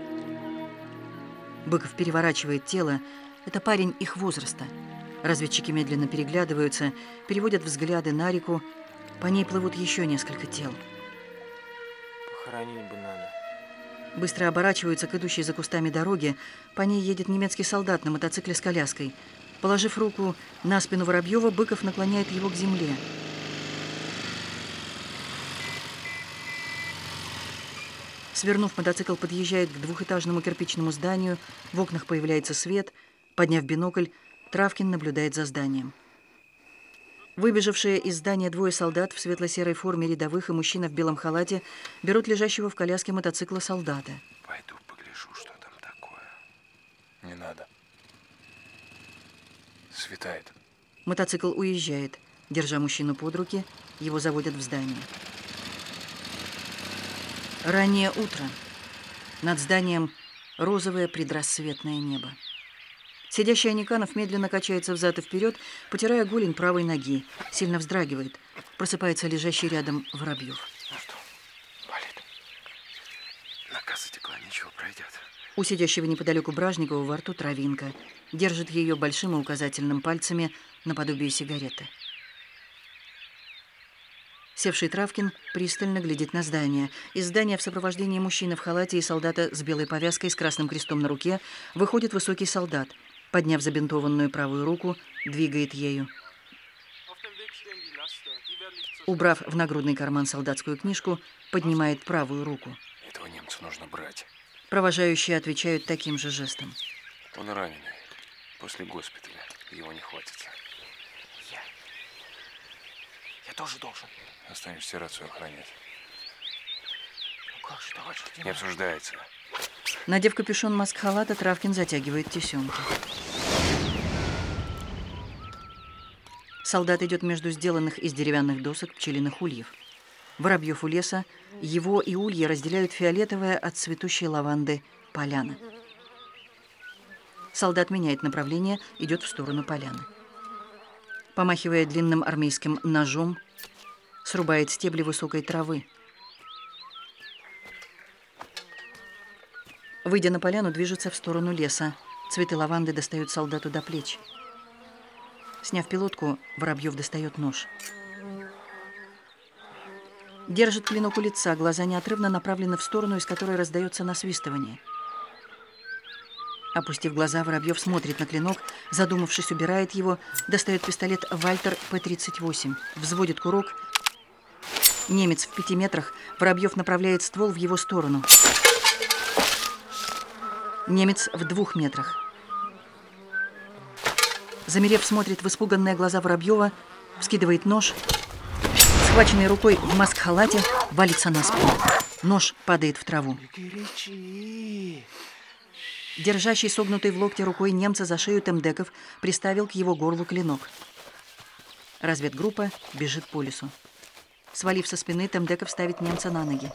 Быков переворачивает тело. Это парень их возраста. Разведчики медленно переглядываются, переводят взгляды на реку. По ней плывут еще несколько тел. Похоронить бы надо. Быстро оборачиваются к идущей за кустами дороге. По ней едет немецкий солдат на мотоцикле с коляской. Положив руку на спину Воробьева, Быков наклоняет его к земле. Свернув, мотоцикл подъезжает к двухэтажному кирпичному зданию. В окнах появляется свет. Подняв бинокль, Травкин наблюдает за зданием. Выбежавшие из здания двое солдат в светло-серой форме рядовых и мужчина в белом халате берут лежащего в коляске мотоцикла солдата. Пойду погляжу, что там такое. Не надо. Светает. Мотоцикл уезжает. Держа мужчину под руки, его заводят в здание. Раннее утро. Над зданием розовое предрассветное небо. Сидящий Аниканов медленно качается взад и вперед, потирая голень правой ноги. Сильно вздрагивает. Просыпается лежащий рядом Воробьев. Ну что, болит? Наказ затекла, ничего, пройдет. У сидящего неподалеку Бражникова во рту травинка. Держит ее большим и указательным пальцами наподобие сигареты. Севший Травкин пристально глядит на здание. Из здания в сопровождении мужчины в халате и солдата с белой повязкой с красным крестом на руке выходит высокий солдат. Подняв забинтованную правую руку, двигает ею. Убрав в нагрудный карман солдатскую книжку, поднимает правую руку. Этого немца нужно брать. Провожающие отвечают таким же жестом. Он раненый. После госпиталя. Его не хватится. Я тоже должен. Останешься рацию охранять. Ну как же, товарищ лейтенант? Не обсуждается. Надев капюшон маск-халата, Травкин затягивает тесемки. Солдат идет между сделанных из деревянных досок пчелиных ульев. Воробьев у леса, его и ульи разделяют фиолетовая от цветущей лаванды поляна. Солдат меняет направление, идет в сторону поляны. Помахивая длинным армейским ножом, срубает стебли высокой травы. Выйдя на поляну, движется в сторону леса. Цветы лаванды достают солдату до плеч. Сняв пилотку, Воробьев достает нож. Держит клинок у лица, глаза неотрывно направлены в сторону, из которой раздается насвистывание. Опустив глаза, Воробьев смотрит на клинок, задумавшись, убирает его, достает пистолет «Вальтер П-38», взводит курок. Немец в 5 метрах, Воробьев направляет ствол в его сторону. Немец в 2 метрах. Замерев, смотрит в испуганные глаза Воробьева, вскидывает нож, схваченной рукой в маск-халате, валится на спину. Нож падает в траву. Держащий согнутый в локте рукой немца за шею Темдеков приставил к его горлу клинок. Разведгруппа бежит по лесу. Свалив со спины, Темдеков ставит немца на ноги.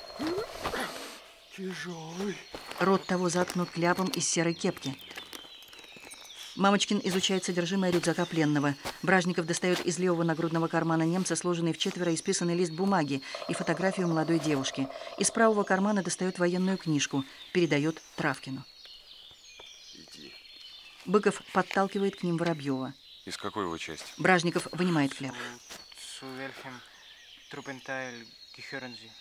Тяжелый. Рот того заткнут кляпом из серой кепки. Мамочкин изучает содержимое рюкзака пленного. Бражников достает из левого нагрудного кармана немца сложенный вчетверо исписанный лист бумаги и фотографию молодой девушки. Из правого кармана достает военную книжку, передает Травкину. Иди. Быков подталкивает к ним Воробьева. Из какой его части? Бражников вынимает кляп. Zu welchem Truppenteil gehören Sie?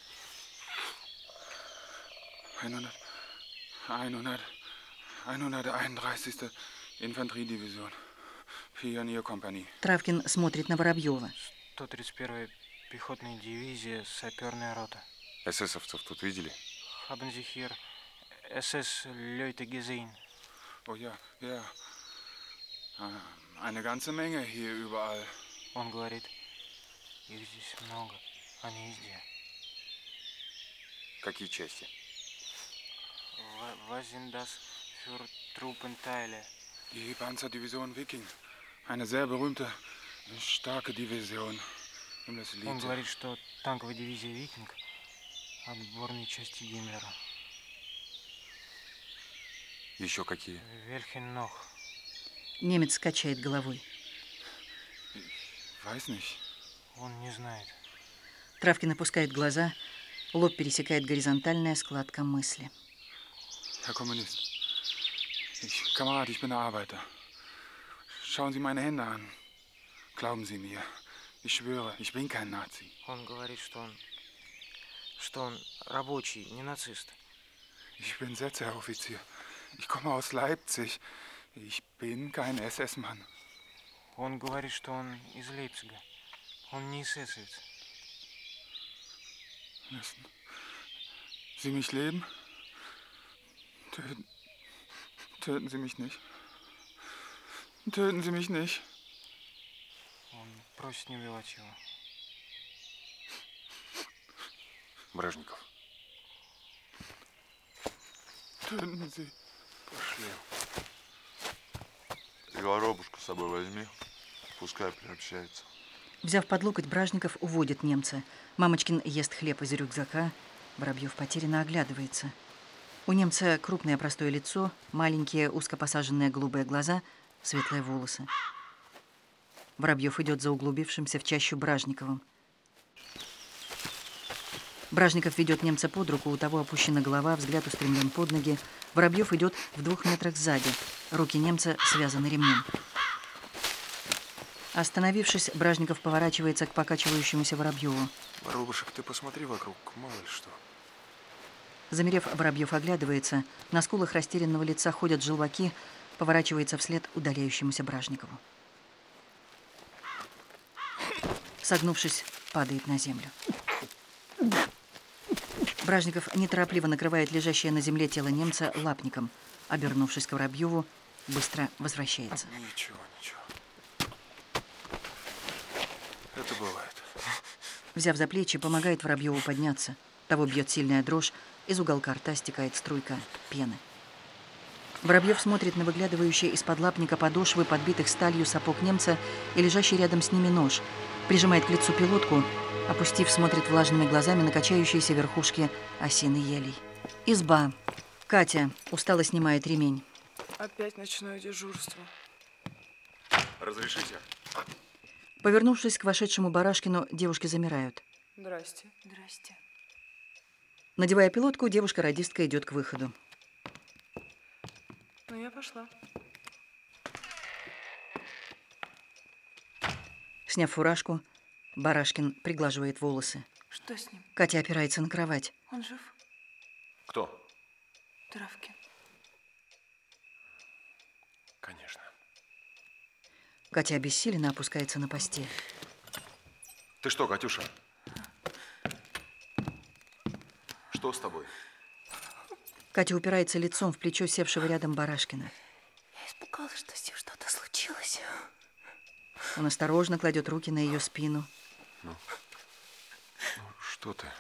131. Инфантерийдивизион. Пионеркомпания. Травкин смотрит на Воробьева. 131-я пехотная дивизия, саперная рота. ССовцев тут видели? Haben Sie hier SS-Leute gesehen? Oh ja, ja. Eine ganze Menge hier überall. Он говорит, их здесь много, они везде. Какие части? Was sind das für Truppenteile? Die Panzerdivision Viking. Eine sehr berühmte, starke Division. Он говорит, что танковая дивизия «Викинг» — отборные части Гиммлера. Еще какие? Welchen noch? Немец качает головой. Weiß nicht. Он не знает. Травкин опускает глаза, лоб пересекает горизонтальная складка мысли. Herr Kommunist, Kamerad, ich bin Arbeiter. Schauen Sie meine Hände an. Glauben Sie mir. Ich schwöre, ich bin kein Nazi. Он говорит, что он рабочий, не нацист. Ich bin Setzer-Offizier. Ich komme aus Leipzig. Ich bin kein SS-Mann. Он говорит, что он из Лейпцига. Он не эсэсовец. Lassen Sie mich leben? Töten Sie mich nicht. Töten Sie mich nicht. Он просит не убивать его. Бражников. Töten Sie. Пошли. Ты воробушку с собой возьми. Пускай приобщается. Взяв под локоть, Бражников уводит немца. Мамочкин ест хлеб из рюкзака. Воробьев потерянно оглядывается. У немца крупное простое лицо, маленькие узкопосаженные голубые глаза, светлые волосы. Воробьев идет за углубившимся в чащу Бражниковым. Бражников ведет немца под руку, у того опущена голова, взгляд устремлен под ноги. Воробьев идет в 2 метрах сзади. Руки немца связаны ремнем. Остановившись, Бражников поворачивается к покачивающемуся Воробьеву. Воробушек, ты посмотри вокруг, мало ли что. Замерев, Воробьев оглядывается. На скулах растерянного лица ходят желваки, поворачивается вслед удаляющемуся Бражникову. Согнувшись, падает на землю. Бражников неторопливо накрывает лежащее на земле тело немца лапником. Обернувшись к Воробьеву, быстро возвращается. Ничего. Это бывает. Взяв за плечи, помогает Воробьеву подняться. Того бьет сильная дрожь, из уголка рта стекает струйка пены. Воробьев смотрит на выглядывающие из-под лапника подошвы, подбитых сталью сапог немца, и лежащий рядом с ними нож. Прижимает к лицу пилотку, опустив, смотрит влажными глазами на качающиеся верхушки осины елей. Изба. Катя устало снимает ремень. Опять ночное дежурство. Разрешите? Повернувшись к вошедшему Барашкину, девушки замирают. Здрасте. Здрасте. Надевая пилотку, девушка-радистка идет к выходу. Ну, я пошла. Сняв фуражку, Барашкин приглаживает волосы. Что с ним? Катя опирается на кровать. Он жив? Кто? Травкин. Конечно. Катя обессиленно опускается на постель. Ты что, Катюша? Что с тобой? Катя упирается лицом в плечо севшего рядом Барашкина. Я испугалась, что с ним что-то случилось. Он осторожно кладет руки на ее спину. Ну, что ты?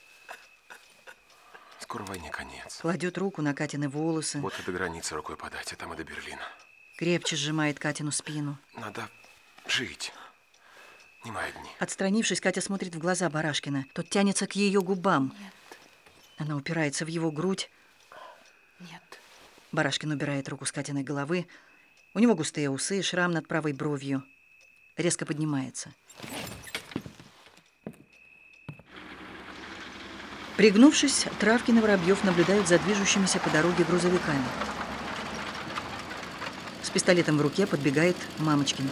Скоро войне конец. Кладет руку на Катины волосы. Вот и до границы рукой подать, а там и до Берлина. Крепче сжимает Катину спину. Надо жить. Не мои дни. Отстранившись, Катя смотрит в глаза Барашкина. Тот тянется к ее губам. Нет. Она упирается в его грудь. Нет. Барашкин убирает руку с Катиной головы. У него густые усы, шрам над правой бровью. Резко поднимается. Пригнувшись, Травкин и Воробьев наблюдают за движущимися по дороге грузовиками. С пистолетом в руке подбегает Мамочкин.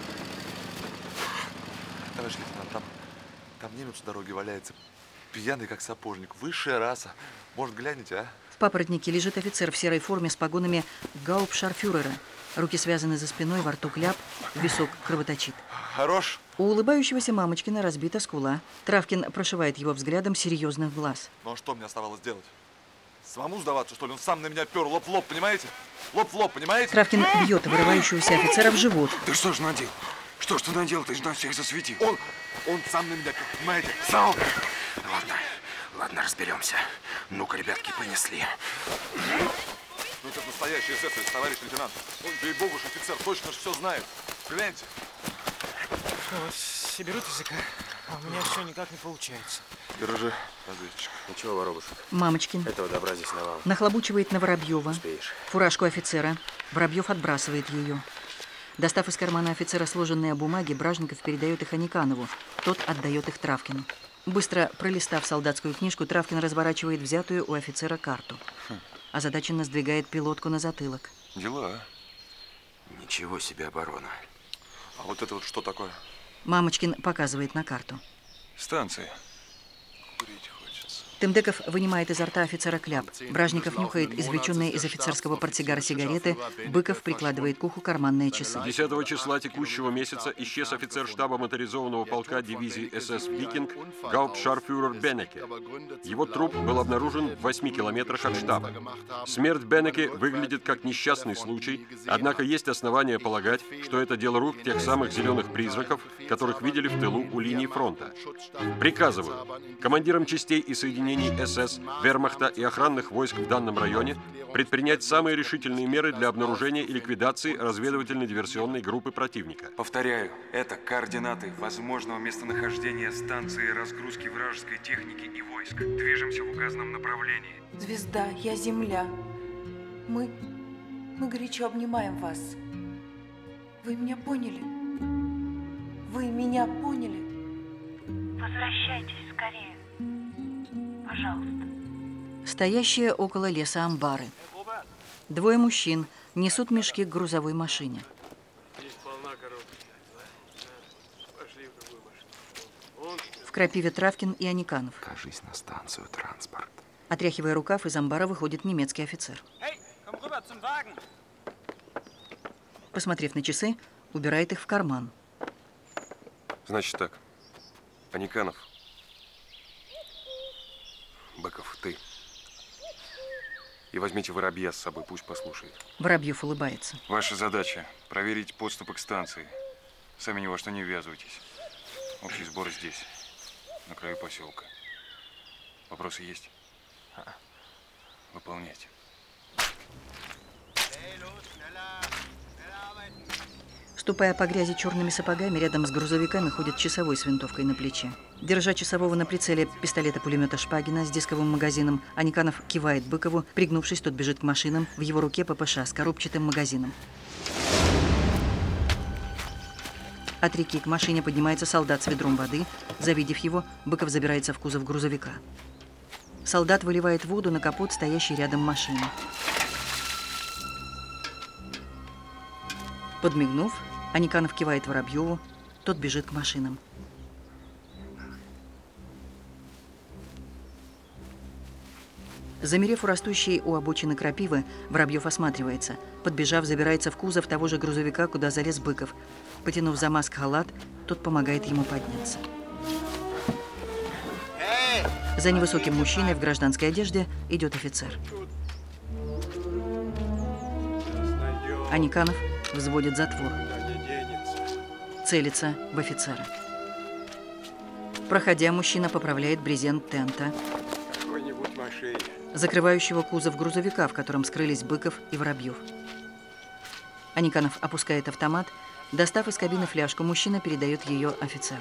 Товарищ лейтенант, там немец у дороги валяется, пьяный как сапожник, высшая раса. Может, глянете, а? В папоротнике лежит офицер в серой форме с погонами гауптшарфюрера. Руки связаны за спиной, во рту кляп, висок кровоточит. Хорош. У улыбающегося Мамочкина разбита скула. Травкин прошивает его взглядом серьезных глаз. Ну а что мне оставалось делать? Самому сдаваться, что ли? Он сам на меня пер, лоб в лоб, понимаете? Лоб в лоб, понимаете? Травкин бьет вырывающегося офицера в живот. Ты что ж надел? Что ж ты надел? Ты же нас всех засветил. Он сам на меня пер, понимаете? Сам? Ладно, разберемся. Ну-ка, ребятки, понесли. Ну, это настоящий эсэсовец, товарищ лейтенант. Он, ей-богу, офицер, точно же все знает. Гляньте. Вот себе берут языка, а у меня все никак не получается. Держи, разведчик. Ничего, воробушек. Мамочкин Этого добра здесь навал. нахлобучивает на Воробьева Успеешь. фуражку офицера. Воробьев отбрасывает ее. Достав из кармана офицера сложенные бумаги, Бражников передает их Аниканову. Тот отдает их Травкину. Быстро пролистав солдатскую книжку, Травкин разворачивает взятую у офицера карту. Озадаченно сдвигает пилотку на затылок. Дела. Ничего себе оборона. А вот это вот что такое? Мамочкин показывает на карту. Станция. Курить хочется. Тымдеков вынимает изо рта офицера кляп. Бражников нюхает извлеченные из офицерского портсигара сигареты. Быков прикладывает к уху карманные часы. 10 числа текущего месяца исчез офицер штаба моторизованного полка дивизии СС «Викинг» гауптшарфюрер Беннеке. Его труп был обнаружен в 8 километрах от штаба. Смерть Беннеке выглядит как несчастный случай, однако есть основания полагать, что это дело рук тех самых зеленых призраков, которых видели в тылу у линии фронта. Приказываю командирам частей и соединений СС, вермахта и охранных войск в данном районе предпринять самые решительные меры для обнаружения и ликвидации разведывательно-диверсионной группы противника. Повторяю, это координаты возможного местонахождения станции разгрузки вражеской техники и войск. Движемся в указанном направлении. Звезда, я земля. Мы горячо обнимаем вас. Вы меня поняли? Вы меня поняли? Возвращайтесь скорее. Пожалуйста. Стоящие около леса амбары. Двое мужчин несут мешки к грузовой машине. В крапиве Травкин и Аниканов. Кажись на станцию транспорт. Отряхивая рукав, из амбара выходит немецкий офицер. Посмотрев на часы, убирает их в карман. Значит так. Аниканов. Быков, ты. И возьмите Воробья с собой, пусть послушает. Воробьев улыбается. Ваша задача – проверить подступы к станции. Сами ни во что не ввязывайтесь. Общий сбор здесь, на краю поселка. Вопросы есть? Выполняйте. Ступая по грязи черными сапогами, рядом с грузовиками ходит часовой с винтовкой на плече. Держа часового на прицеле пистолета-пулемета Шпагина с дисковым магазином, Аниканов кивает Быкову. Пригнувшись, тот бежит к машинам. В его руке ППШ с коробчатым магазином. От реки к машине поднимается солдат с ведром воды. Завидев его, Быков забирается в кузов грузовика. Солдат выливает воду на капот стоящей рядом машины. Подмигнув, Аниканов кивает Воробьеву, тот бежит к машинам. Замерев у растущей у обочины крапивы, Воробьев осматривается. Подбежав, забирается в кузов того же грузовика, куда залез Быков. Потянув за маск-халат, тот помогает ему подняться. За невысоким мужчиной в гражданской одежде идет офицер. Аниканов взводит затвор. Целится в офицера. Проходя, мужчина поправляет брезент тента, закрывающего кузов грузовика, в котором скрылись Быков и Воробьев. Аниканов опускает автомат. Достав из кабины фляжку, мужчина передает ее офицеру.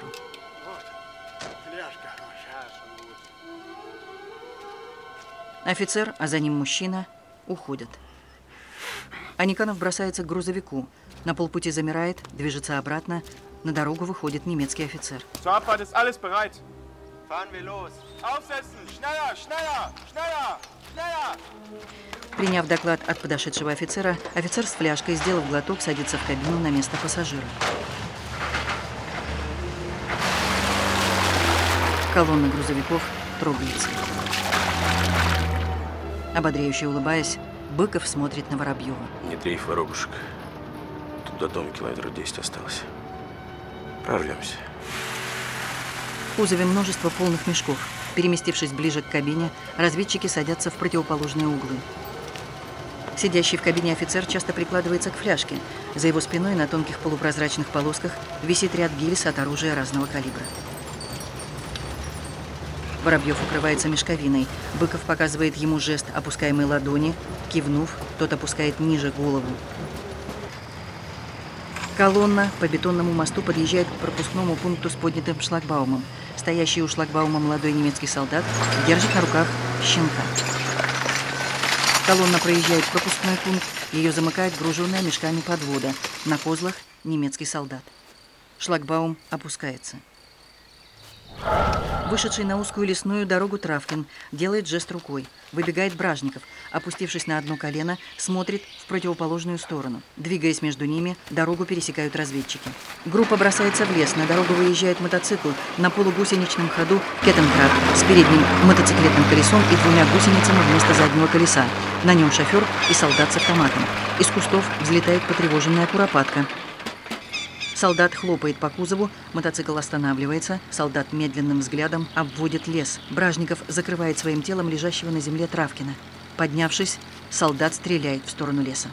Офицер, а за ним мужчина, уходят. Аниканов бросается к грузовику. На полпути замирает, движется обратно. На дорогу выходит немецкий офицер. Приняв доклад от подошедшего офицера, офицер с фляжкой, сделав глоток, садится в кабину на место пассажира. Колонна грузовиков трогается. Ободряюще улыбаясь, Быков смотрит на Воробьева. Не дрейф, воробушек. Тут до дома километров 10 осталось. Прорвемся. В кузове множество полных мешков. Переместившись ближе к кабине, разведчики садятся в противоположные углы. Сидящий в кабине офицер часто прикладывается к фляжке. За его спиной на тонких полупрозрачных полосках висит ряд гильз от оружия разного калибра. Воробьев укрывается мешковиной. Быков показывает ему жест опускаемой ладони. Кивнув, тот опускает ниже голову. Колонна по бетонному мосту подъезжает к пропускному пункту с поднятым шлагбаумом. Стоящий у шлагбаума молодой немецкий солдат держит на руках щенка. Колонна проезжает пропускной пункт, ее замыкает груженная мешками подвода. На козлах немецкий солдат. Шлагбаум опускается. Вышедший на узкую лесную дорогу Травкин делает жест рукой. Выбегает Бражников. Опустившись на одно колено, смотрит в противоположную сторону. Двигаясь между ними, дорогу пересекают разведчики. Группа бросается в лес. На дорогу выезжает мотоцикл на полугусеничном ходу Кеттенкрат с передним мотоциклетным колесом и двумя гусеницами вместо заднего колеса. На нем шофер и солдат с автоматом. Из кустов взлетает потревоженная куропатка. Солдат хлопает по кузову, мотоцикл останавливается, солдат медленным взглядом обводит лес. Бражников закрывает своим телом лежащего на земле Травкина. Поднявшись, солдат стреляет в сторону леса.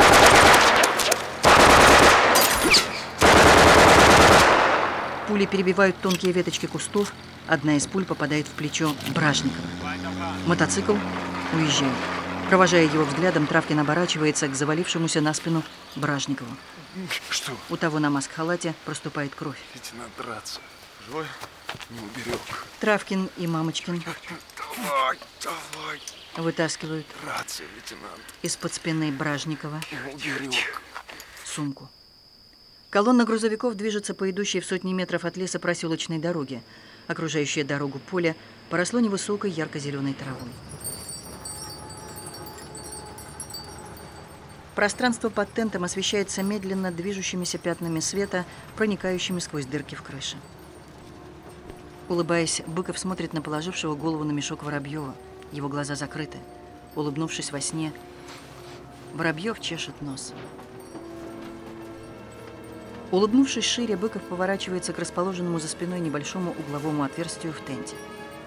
Пули перебивают тонкие веточки кустов, одна из пуль попадает в плечо Бражникова. Мотоцикл уезжает. Провожая его взглядом, Травкин оборачивается к завалившемуся на спину Бражникову. Что? У того на маск-халате проступает кровь. Лейтенант, драться. Живой? Не уберег. Травкин и Мамочкин Давай, давай. вытаскивают Драться, лейтенант. из-под спины Бражникова Уберег. сумку. Колонна грузовиков движется по идущей в сотни метров от леса проселочной дороге. Окружающее дорогу поле поросло невысокой ярко-зеленой травой. Пространство под тентом освещается медленно движущимися пятнами света, проникающими сквозь дырки в крыше. Улыбаясь, Быков смотрит на положившего голову на мешок Воробьева. Его глаза закрыты. Улыбнувшись во сне, Воробьев чешет нос. Улыбнувшись шире, Быков поворачивается к расположенному за спиной небольшому угловому отверстию в тенте.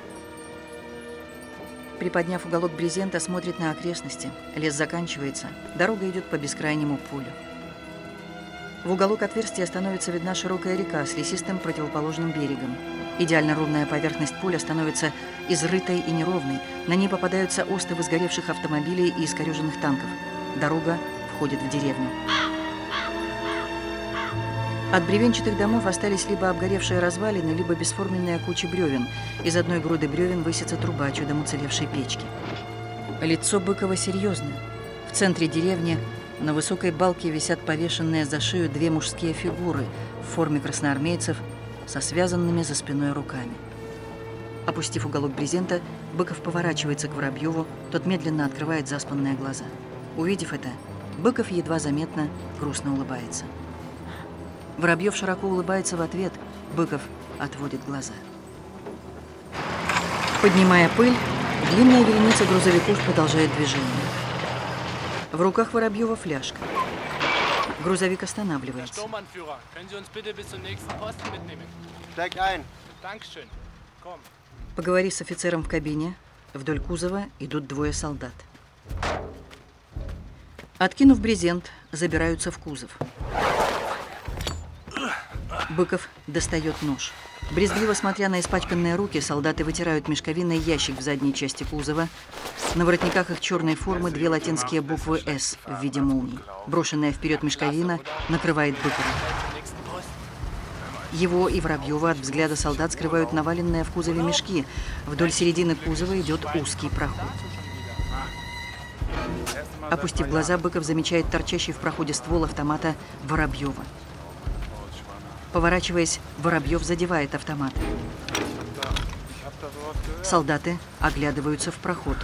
Приподняв уголок брезента, смотрит на окрестности. Лес заканчивается. Дорога идет по бескрайнему полю. В уголок отверстия становится видна широкая река с лесистым противоположным берегом. Идеально ровная поверхность поля становится изрытой и неровной. На ней попадаются остовы сгоревших автомобилей и искореженных танков. Дорога входит в деревню. От бревенчатых домов остались либо обгоревшие развалины, либо бесформенная куча бревен. Из одной груды бревен высится труба чудом уцелевшей печки. Лицо Быкова серьезное. В центре деревни на высокой балке висят повешенные за шею две мужские фигуры в форме красноармейцев со связанными за спиной руками. Опустив уголок брезента, Быков поворачивается к Воробьеву, тот медленно открывает заспанные глаза. Увидев это, Быков едва заметно грустно улыбается. Воробьев широко улыбается в ответ, Быков отводит глаза. Поднимая пыль, длинная вереница грузовиков продолжает движение. В руках Воробьева фляжка. Грузовик останавливается. Поговорив с офицером в кабине, вдоль кузова идут двое солдат. Откинув брезент, забираются в кузов. Быков достает нож. Брезгливо смотря на испачканные руки, солдаты вытирают мешковиной ящик в задней части кузова. На воротниках их черной формы две латинские буквы «С» в виде молний. Брошенная вперед мешковина накрывает Быкова. Его и Воробьева от взгляда солдат скрывают наваленные в кузове мешки. Вдоль середины кузова идет узкий проход. Опустив глаза, Быков замечает торчащий в проходе ствол автомата Воробьева. Поворачиваясь, Воробьев задевает автомат. Солдаты оглядываются в проход.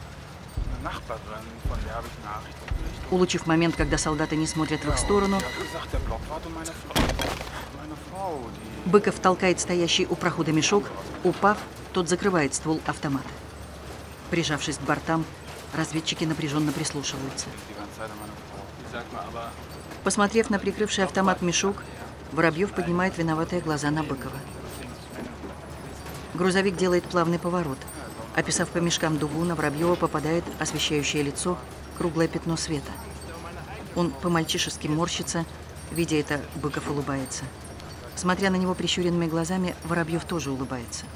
Улучив момент, когда солдаты не смотрят в их сторону, Быков толкает стоящий у прохода мешок. Упав, тот закрывает ствол автомата. Прижавшись к бортам, разведчики напряженно прислушиваются. Посмотрев на прикрывший автомат мешок, Воробьев поднимает виноватые глаза на Быкова. Грузовик делает плавный поворот. Описав по мешкам дугу, на Воробьева попадает освещающее лицо круглое пятно света. Он по-мальчишески морщится. Видя это, Быков улыбается. Смотря на него прищуренными глазами, Воробьев тоже улыбается.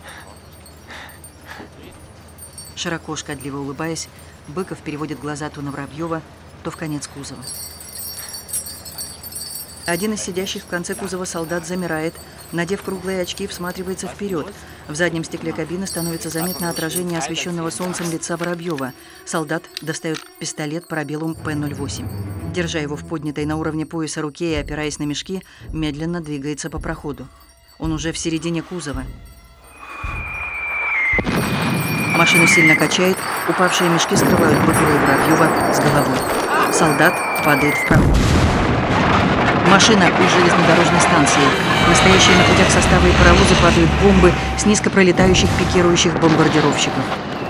Широко, шкодливо улыбаясь, Быков переводит глаза то на Воробьева, то в конец кузова. Один из сидящих в конце кузова солдат замирает, надев круглые очки, всматривается вперед. В заднем стекле кабины становится заметно отражение освещенного солнцем лица Воробьева. Солдат достает пистолет Парабеллум П-08. Держа его в поднятой на уровне пояса руке и опираясь на мешки, медленно двигается по проходу. Он уже в середине кузова. Машину сильно качает, упавшие мешки скрывают Быкова и Воробьева с головой. Солдат падает в проход. Машина у железнодорожной станции. Настоящие на путях составы и паровозы падают бомбы с низко пролетающих пикирующих бомбардировщиков.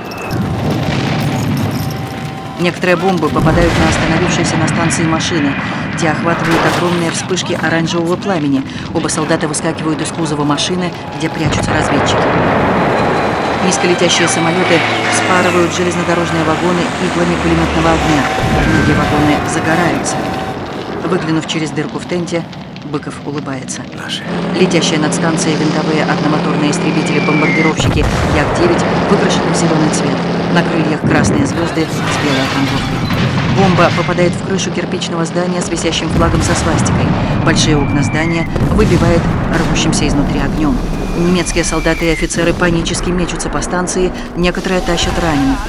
Некоторые бомбы попадают на остановившиеся на станции машины. Те охватывают огромные вспышки оранжевого пламени. Оба солдата выскакивают из кузова машины, где прячутся разведчики. Низколетящие самолеты спарывают железнодорожные вагоны иглами пулеметного огня. Многие вагоны загораются. Выглянув через дырку в тенте, Быков улыбается. Летящие над станцией винтовые одномоторные истребители-бомбардировщики Як-9 выкрашены в зеленый цвет. На крыльях красные звезды с белой окантовкой. Бомба попадает в крышу кирпичного здания с висящим флагом со свастикой. Большие окна здания выбивает рвущимся изнутри огнем. Немецкие солдаты и офицеры панически мечутся по станции, некоторые тащат раненых.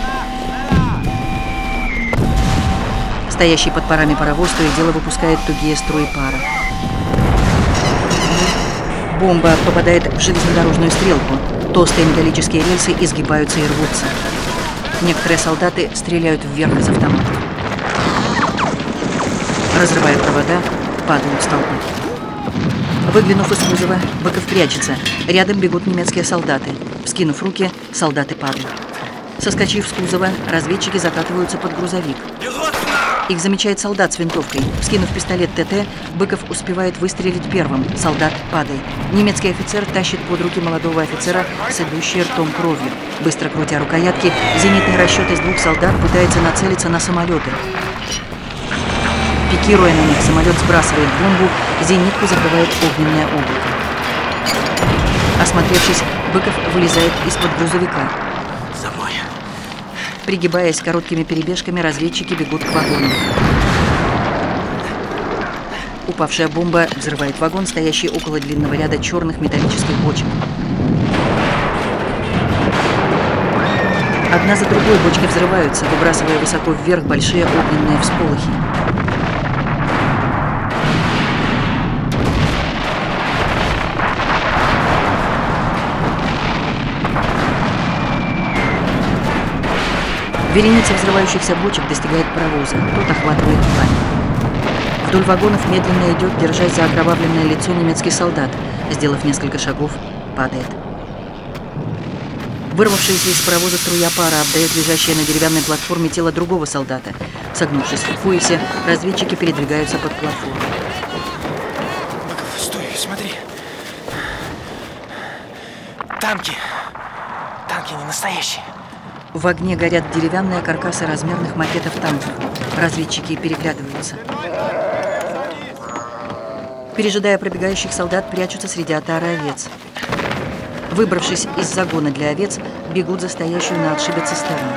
Стоящий под парами паровоз то и дело выпускает тугие струи пара. Бомба попадает в железнодорожную стрелку. Толстые металлические рельсы изгибаются и рвутся. Некоторые солдаты стреляют вверх из автоматов. Разрывая провода, падают столбы. Выглянув из кузова, Быков прячется. Рядом бегут немецкие солдаты. Вскинув руки, солдаты падают. Соскочив с кузова, разведчики закатываются под грузовик. Их замечает солдат с винтовкой. Вскинув пистолет ТТ, Быков успевает выстрелить первым. Солдат падает. Немецкий офицер тащит под руки молодого офицера с идущей ртом кровью. Быстро крутя рукоятки, зенитный расчет из 2 солдат пытается нацелиться на самолеты. Пикируя на них, самолет сбрасывает бомбу, зенитку закрывает огненное облако. Осмотревшись, Быков вылезает из-под грузовика. За мной. Пригибаясь короткими перебежками, разведчики бегут к вагону. Упавшая бомба взрывает вагон, стоящий около длинного ряда черных металлических бочек. Одна за другой бочки взрываются, выбрасывая высоко вверх большие огненные всполохи. Вереница взрывающихся бочек достигает паровоза, тот охватывает пламя. Вдоль вагонов медленно идет, держась за окровавленное лицо, немецкий солдат. Сделав несколько шагов, падает. Вырвавшаяся из паровоза струя пара обдает лежащее на деревянной платформе тело другого солдата. Согнувшись в поясе, разведчики передвигаются под платформу. Быков, стой, смотри. Танки. Танки не настоящие. В огне горят деревянные каркасы размерных макетов танков. Разведчики переглядываются. Пережидая пробегающих солдат, прячутся среди отары овец. Выбравшись из загона для овец, бегут за стоящую на отшибе цистерну.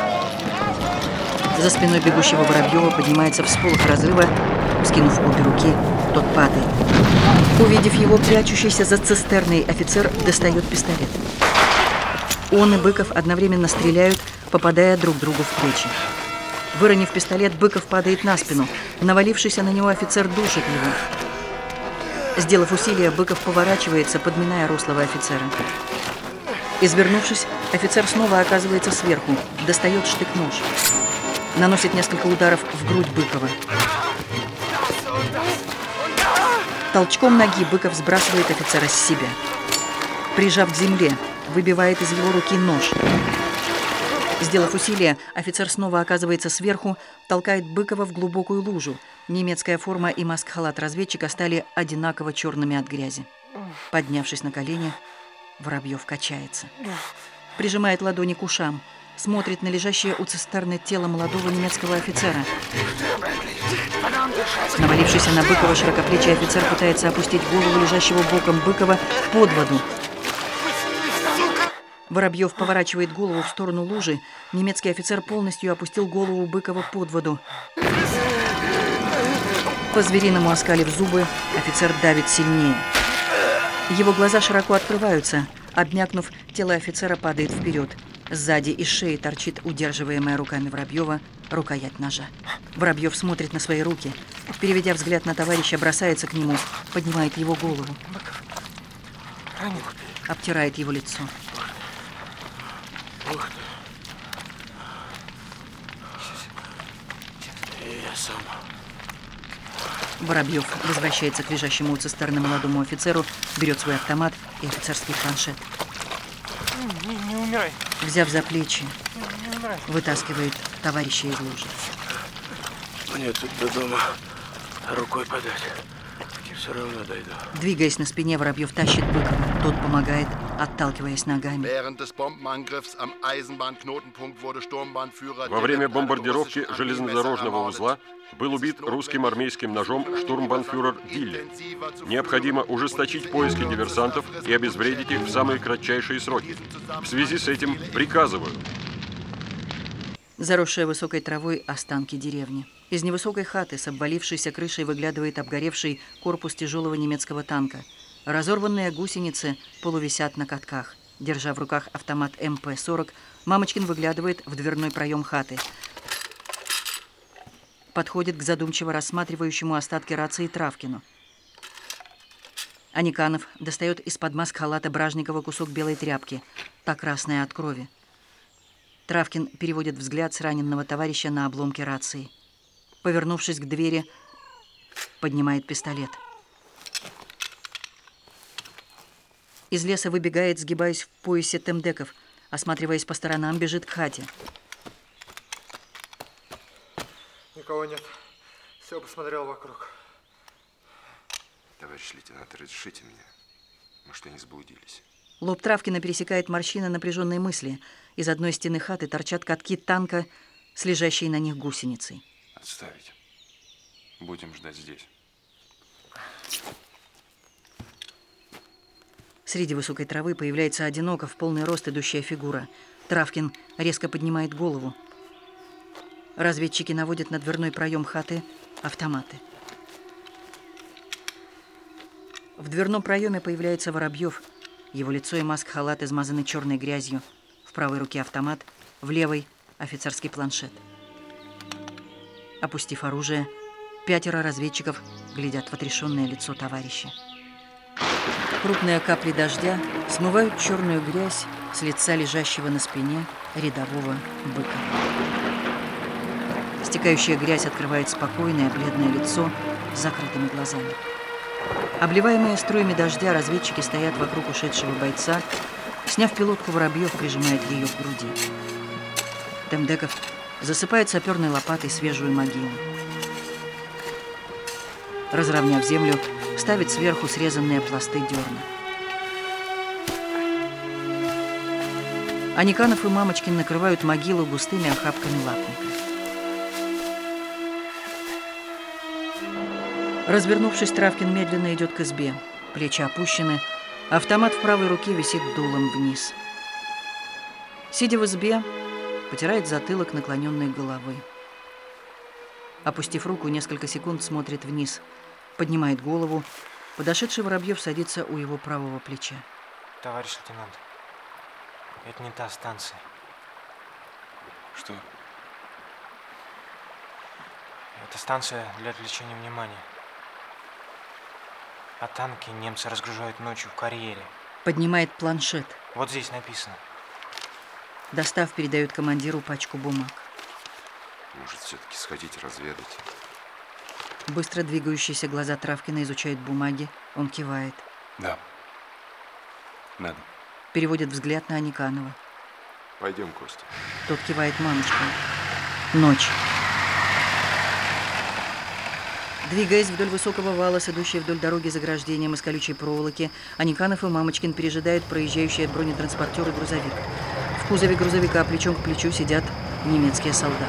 За спиной бегущего Воробьева поднимается всполох разрыва. Скинув обе руки, тот падает. Увидев его, прячущийся за цистерной офицер достает пистолет. Он и Быков одновременно стреляют, попадая друг другу в плечи. Выронив пистолет, Быков падает на спину. Навалившийся на него офицер душит его. Сделав усилие, Быков поворачивается, подминая рослого офицера. Извернувшись, офицер снова оказывается сверху, достает штык-нож. Наносит несколько ударов в грудь Быкова. Толчком ноги Быков сбрасывает офицера с себя. Прижав к земле, выбивает из его руки нож. Сделав усилие, офицер снова оказывается сверху, толкает Быкова в глубокую лужу. Немецкая форма и маск-халат разведчика стали одинаково черными от грязи. Поднявшись на колени, Воробьев качается. Прижимает ладони к ушам, смотрит на лежащее у цистерны тело молодого немецкого офицера. Навалившийся на Быкова широкоплечий офицер пытается опустить голову лежащего боком Быкова под воду. Воробьев поворачивает голову в сторону лужи. Немецкий офицер полностью опустил голову Быкова под воду. По-звериному оскалив зубы, офицер давит сильнее. Его глаза широко открываются. Обмякнув, тело офицера падает вперед. Сзади из шеи торчит удерживаемая руками Воробьева рукоять ножа. Воробьев смотрит на свои руки. Переведя взгляд на товарища, бросается к нему, поднимает его голову. Ранен. Обтирает его лицо. Ух ты. Я сам. Воробьев возвращается к лежащему у цистерны молодому офицеру, берет свой автомат и офицерский планшет. Не умирай. Взяв за плечи, Не умирай. вытаскивает товарища из лужи. Мне тут до дома рукой подать. Я все равно дойду. Двигаясь на спине, Воробьев тащит Быкова. Тот помогает, отталкиваясь ногами. Во время бомбардировки железнодорожного узла был убит русским армейским ножом штурмбанфюрер Дилле. Необходимо ужесточить поиски диверсантов и обезвредить их в самые кратчайшие сроки. В связи с этим приказываю. Заросшая высокой травой останки деревни. Из невысокой хаты с обвалившейся крышей выглядывает обгоревший корпус тяжелого немецкого танка. Разорванные гусеницы полувисят на катках. Держа в руках автомат МП-40, Мамочкин выглядывает в дверной проем хаты. Подходит к задумчиво рассматривающему остатки рации Травкину. Аниканов достает из-под маск халата Бражникова кусок белой тряпки, та красная от крови. Травкин переводит взгляд с раненного товарища на обломки рации. Повернувшись к двери, поднимает пистолет. Из леса выбегает, сгибаясь в поясе Темдеков. Осматриваясь по сторонам, бежит к хате. Никого нет. Все посмотрел вокруг. Товарищ лейтенант, разрешите меня? Может, они заблудились? Лоб Травкина пересекает морщина напряженной мысли. Из одной стены хаты торчат катки танка с лежащей на них гусеницей. Отставить. Будем ждать здесь. Среди высокой травы появляется одиноко в полный рост идущая фигура. Травкин резко поднимает голову. Разведчики наводят на дверной проем хаты автоматы. В дверном проеме появляется Воробьев. Его лицо и маск-халат измазаны черной грязью. В правой руке автомат, в левой офицерский планшет. Опустив оружие, 5 разведчиков глядят в отрешенное лицо товарища. Крупные капли дождя смывают черную грязь с лица лежащего на спине рядового Быка. Стекающая грязь открывает спокойное бледное лицо с закрытыми глазами. Обливаемые струями дождя, разведчики стоят вокруг ушедшего бойца. Сняв пилотку, Воробьев прижимает ее к груди. Темдеков засыпает саперной лопатой свежую могилу. Разровняв землю, ставит сверху срезанные пласты дерна. Аниканов и Мамочкин накрывают могилу густыми охапками лапника. Развернувшись, Травкин медленно идет к избе. Плечи опущены, автомат в правой руке висит дулом вниз. Сидя в избе, потирает затылок наклоненной головы. Опустив руку, несколько секунд смотрит вниз. Поднимает голову. Подошедший Воробьев садится у его правого плеча. Товарищ лейтенант, это не та станция. Что? Это станция для отвлечения внимания. А танки немцы разгружают ночью в карьере. Поднимает планшет. Вот здесь написано. Достав, передает командиру пачку бумаг. Может, все-таки сходить разведать? Быстро двигающиеся глаза Травкина изучают бумаги. Он кивает. Да. Надо. Переводит взгляд на Аниканова. Пойдем, Костя. Тот кивает Мамочкину. Ночь. Двигаясь вдоль высокого вала, с идущей вдоль дороги заграждением из колючей проволоки, Аниканов и Мамочкин пережидают проезжающий от бронетранспортера грузовик. В кузове грузовика плечом к плечу сидят немецкие солдаты.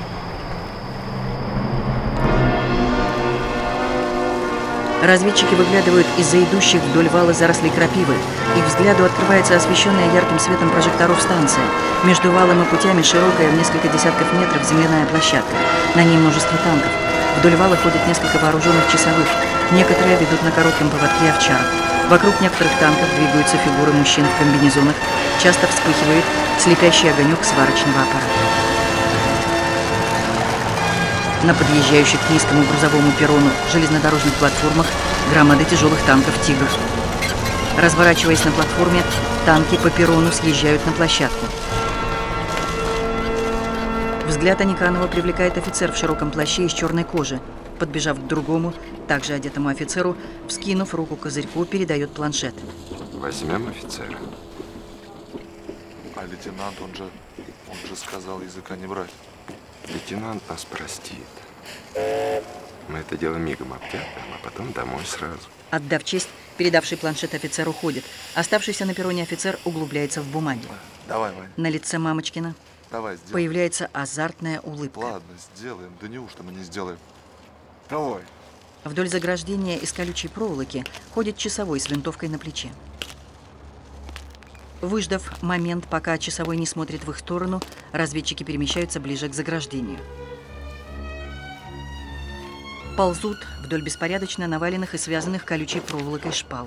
Разведчики выглядывают из-за идущих вдоль вала зарослей крапивы. Их взгляду открывается освещенная ярким светом прожекторов станция. Между валом и путями широкая в несколько десятков метров земляная площадка. На ней множество танков. Вдоль вала ходят несколько вооруженных часовых. Некоторые ведут на коротком поводке овчарок. Вокруг некоторых танков двигаются фигуры мужчин в комбинезонах. Часто вспыхивает слепящий огонек сварочного аппарата. На подъезжающих к низкому грузовому перрону железнодорожных платформах громады тяжелых танков «Тигр». Разворачиваясь на платформе, танки по перрону съезжают на площадку. Взгляд Аниканова привлекает офицер в широком плаще из черной кожи. Подбежав к другому, также одетому офицеру, вскинув руку к козырьку, передает планшет. Возьмем офицера. А лейтенант, он же сказал языка не брать. Лейтенант нас простит. Мы это дело мигом обтяпаем, а потом домой сразу. Отдав честь, передавший планшет офицер уходит. Оставшийся на перроне офицер углубляется в бумаги. Давай, Вань. На лице Мамочкина Давай, сделаем. появляется азартная улыбка. Ладно, сделаем. Да неужто мы не сделаем? Давай. Вдоль заграждения из колючей проволоки ходит часовой с винтовкой на плече. Выждав момент, пока часовой не смотрит в их сторону, разведчики перемещаются ближе к заграждению. Ползут вдоль беспорядочно наваленных и связанных колючей проволокой шпал.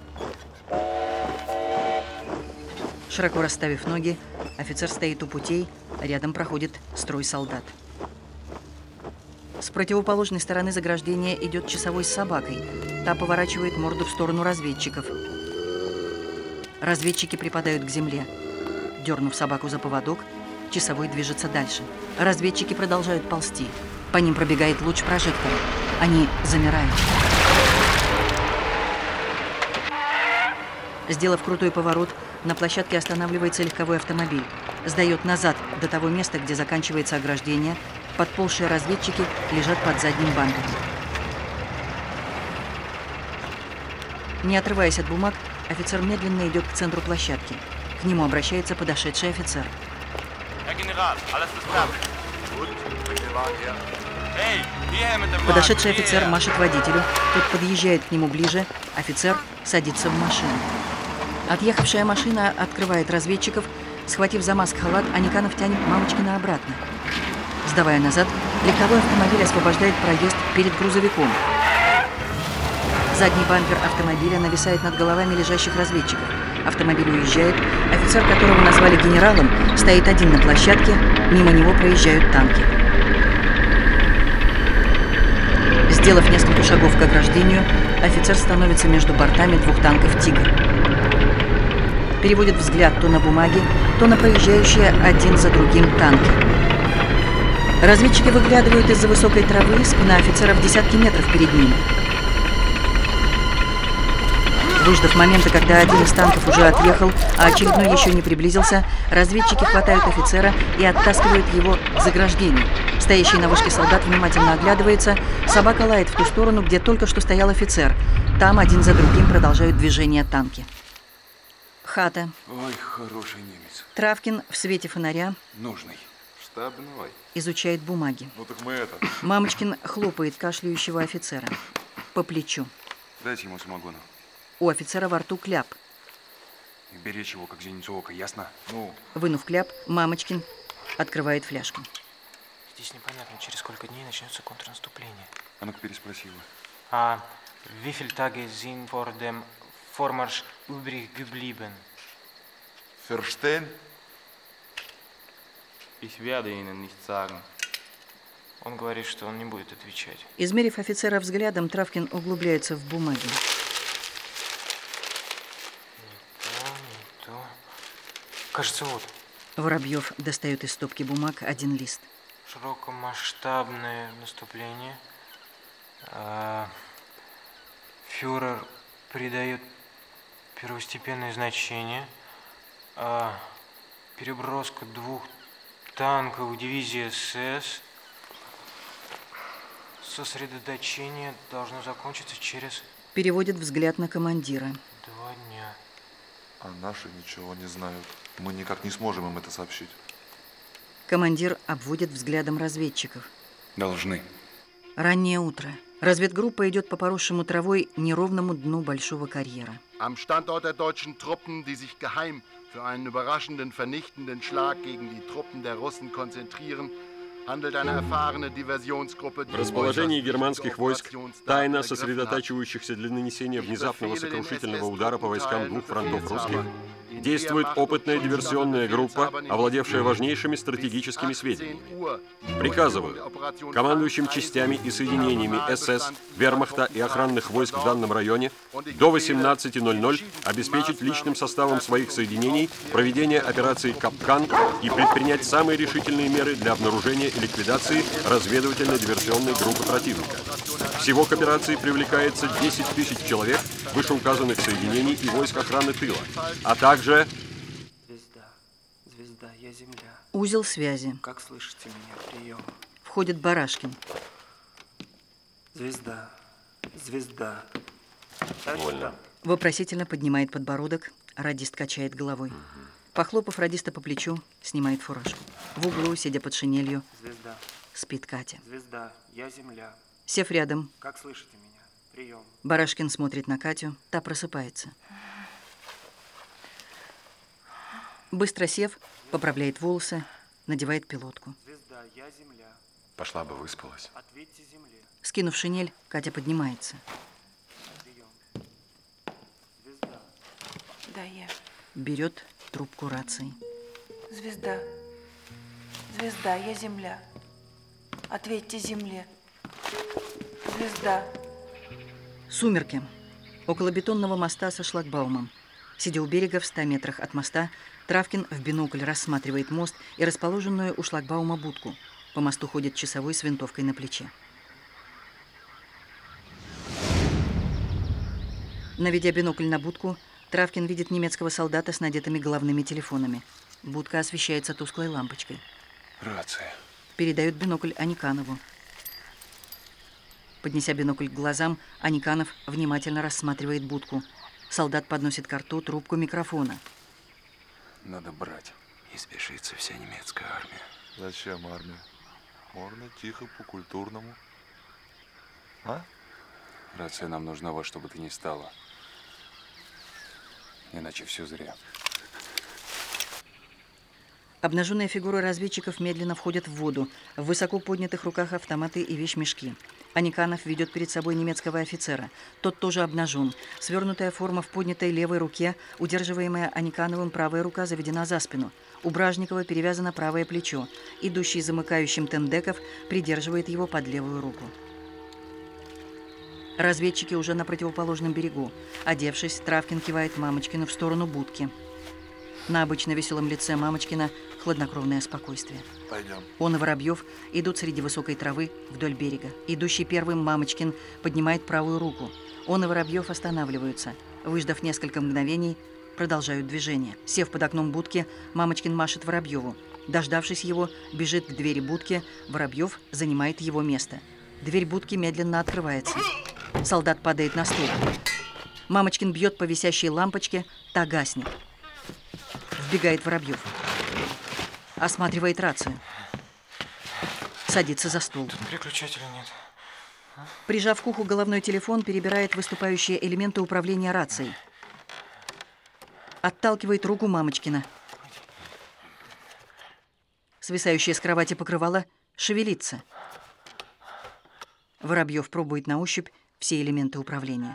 Широко расставив ноги, офицер стоит у путей, рядом проходит строй солдат. С противоположной стороны заграждения идет часовой с собакой. Та поворачивает морду в сторону разведчиков. Разведчики припадают к земле. Дернув собаку за поводок, часовой движется дальше. Разведчики продолжают ползти. По ним пробегает луч прожектора. Они замирают. Сделав крутой поворот, на площадке останавливается легковой автомобиль. Сдает назад до того места, где заканчивается ограждение. Подползшие разведчики лежат под задним бампером. Не отрываясь от бумаг, офицер медленно идет к центру площадки. К нему обращается подошедший офицер. Подошедший офицер машет водителю. Тот подъезжает к нему ближе. Офицер садится в машину. Отъехавшая машина открывает разведчиков. Схватив за маск-халат, Аниканов тянет Мамочкина обратно. Сдавая назад, легковой автомобиль освобождает проезд перед грузовиком. Задний бампер автомобиля нависает над головами лежащих разведчиков. Автомобиль уезжает. Офицер, которого назвали генералом, стоит один на площадке. Мимо него проезжают танки. Сделав несколько шагов к ограждению, офицер становится между бортами двух танков «Тигр». Переводит взгляд то на бумаги, то на проезжающие один за другим танки. Разведчики выглядывают из-за высокой травы, спина офицера в десятки метров перед ним. Выждав момента, когда один из танков уже отъехал, а очередной еще не приблизился, разведчики хватают офицера и оттаскивают его к заграждению. Стоящий на вышке солдат внимательно оглядывается. Собака лает в ту сторону, где только что стоял офицер. Там один за другим продолжают движение танки. Хата. Ой, хороший немец. Травкин в свете фонаря Нужный. Штабной. изучает бумаги. Ну так мы это... Мамочкин хлопает кашляющего офицера по плечу. Дайте ему самогону. У офицера во рту кляп. И беречь его, как зеницу ока, ясно? Ну. Вынув кляп, Мамочкин открывает фляжку. Здесь непонятно, через сколько дней начнется контрнаступление. А ну-ка переспроси его. Wie viele Tage sind vor dem Vormarsch übrig geblieben? Ферштейн? Ich werde Ihnen nicht sagen. Он говорит, что он не будет отвечать. Измерив офицера взглядом, Травкин углубляется в бумаги. Не то. Кажется, вот. Воробьев достает из стопки бумаг один лист. Широкомасштабное наступление. Фюрер придает первостепенное значение. Переброска 2 танков дивизии СС. Сосредоточение должно закончиться через... Переводит взгляд на командира. 2 дня. А наши ничего не знают. Мы никак не сможем им это сообщить. Командир обводит взглядом разведчиков. Должны. Раннее утро. Разведгруппа идет по поросшему травой неровному дну большого карьера. Am Standort der deutschen Truppen, die sich geheim für einen überraschenden, vernichtenden Schlag gegen die Truppen der Russen konzentrieren, В расположении германских войск, тайно сосредотачивающихся для нанесения внезапного сокрушительного удара по войскам двух фронтов русских, действует опытная диверсионная группа, овладевшая важнейшими стратегическими сведениями. Приказываю командующим частями и соединениями СС, Вермахта и охранных войск в данном районе до 18:00 обеспечить личным составом своих соединений проведение операции «Капкан» и предпринять самые решительные меры для обнаружения и ликвидации разведывательно-диверсионной группы противника. Всего к операции привлекается 10 000 человек вышеуказанных соединений и войск охраны тыла, а также... Звезда, я земля. Узел связи. Как слышите меня? Прием. Входит Барашкин. Звезда, звезда. Вольно. Вопросительно поднимает подбородок, радист качает головой. Похлопав радиста по плечу, снимает фуражку. В углу, сидя под шинелью, Звезда. спит Катя. Звезда, я земля. Сев рядом, Как слышите меня? Прием. Барашкин смотрит на Катю, та просыпается. Быстро сев, поправляет волосы, надевает пилотку. Звезда, я земля. Пошла бы выспалась. Ответьте земле. Скинув шинель, Катя поднимается. Прием. Звезда. Да, я. Берет трубку рации. Звезда. Звезда, я земля. Ответьте земле. Звезда. Сумерки. Около бетонного моста со шлагбаумом. Сидя у берега в 100 метрах от моста, Травкин в бинокль рассматривает мост и расположенную у шлагбаума будку. По мосту ходит часовой с винтовкой на плече. Наведя бинокль на будку, Травкин видит немецкого солдата с надетыми головными телефонами. Будка освещается тусклой лампочкой. Рация. Передает бинокль Аниканову. Поднеся бинокль к глазам, Аниканов внимательно рассматривает будку. Солдат подносит к рту трубку микрофона. Надо брать. И спешится вся немецкая армия. Зачем армия? Можно тихо, по-культурному. А? Рация нам нужна во что бы то ни стало. Иначе все зря. Обнаженные фигуры разведчиков медленно входят в воду. В высоко поднятых руках автоматы и вещмешки. Аниканов ведет перед собой немецкого офицера. Тот тоже обнажен. Свернутая форма в поднятой левой руке, удерживаемая Аникановым правая рука заведена за спину. У Бражникова перевязано правое плечо. Идущий замыкающим Тендеков придерживает его под левую руку. Разведчики уже на противоположном берегу. Одевшись, Травкин кивает Мамочкину в сторону будки. На обычно веселом лице Мамочкина хладнокровное спокойствие. Пойдем. Он и Воробьев идут среди высокой травы вдоль берега. Идущий первым Мамочкин поднимает правую руку. Он и Воробьев останавливаются. Выждав несколько мгновений, продолжают движение. Сев под окном будки, Мамочкин машет Воробьеву. Дождавшись его, бежит к двери будки. Воробьев занимает его место. Дверь будки медленно открывается. Солдат падает на стул. Мамочкин бьет по висящей лампочке, та гаснет. Вбегает Воробьев. Осматривает рацию. Садится за стол. Тут переключателя нет. Прижав к уху головной телефон, перебирает выступающие элементы управления рацией. Отталкивает руку Мамочкина. Свисающее с кровати покрывало шевелится. Воробьев пробует на ощупь все элементы управления.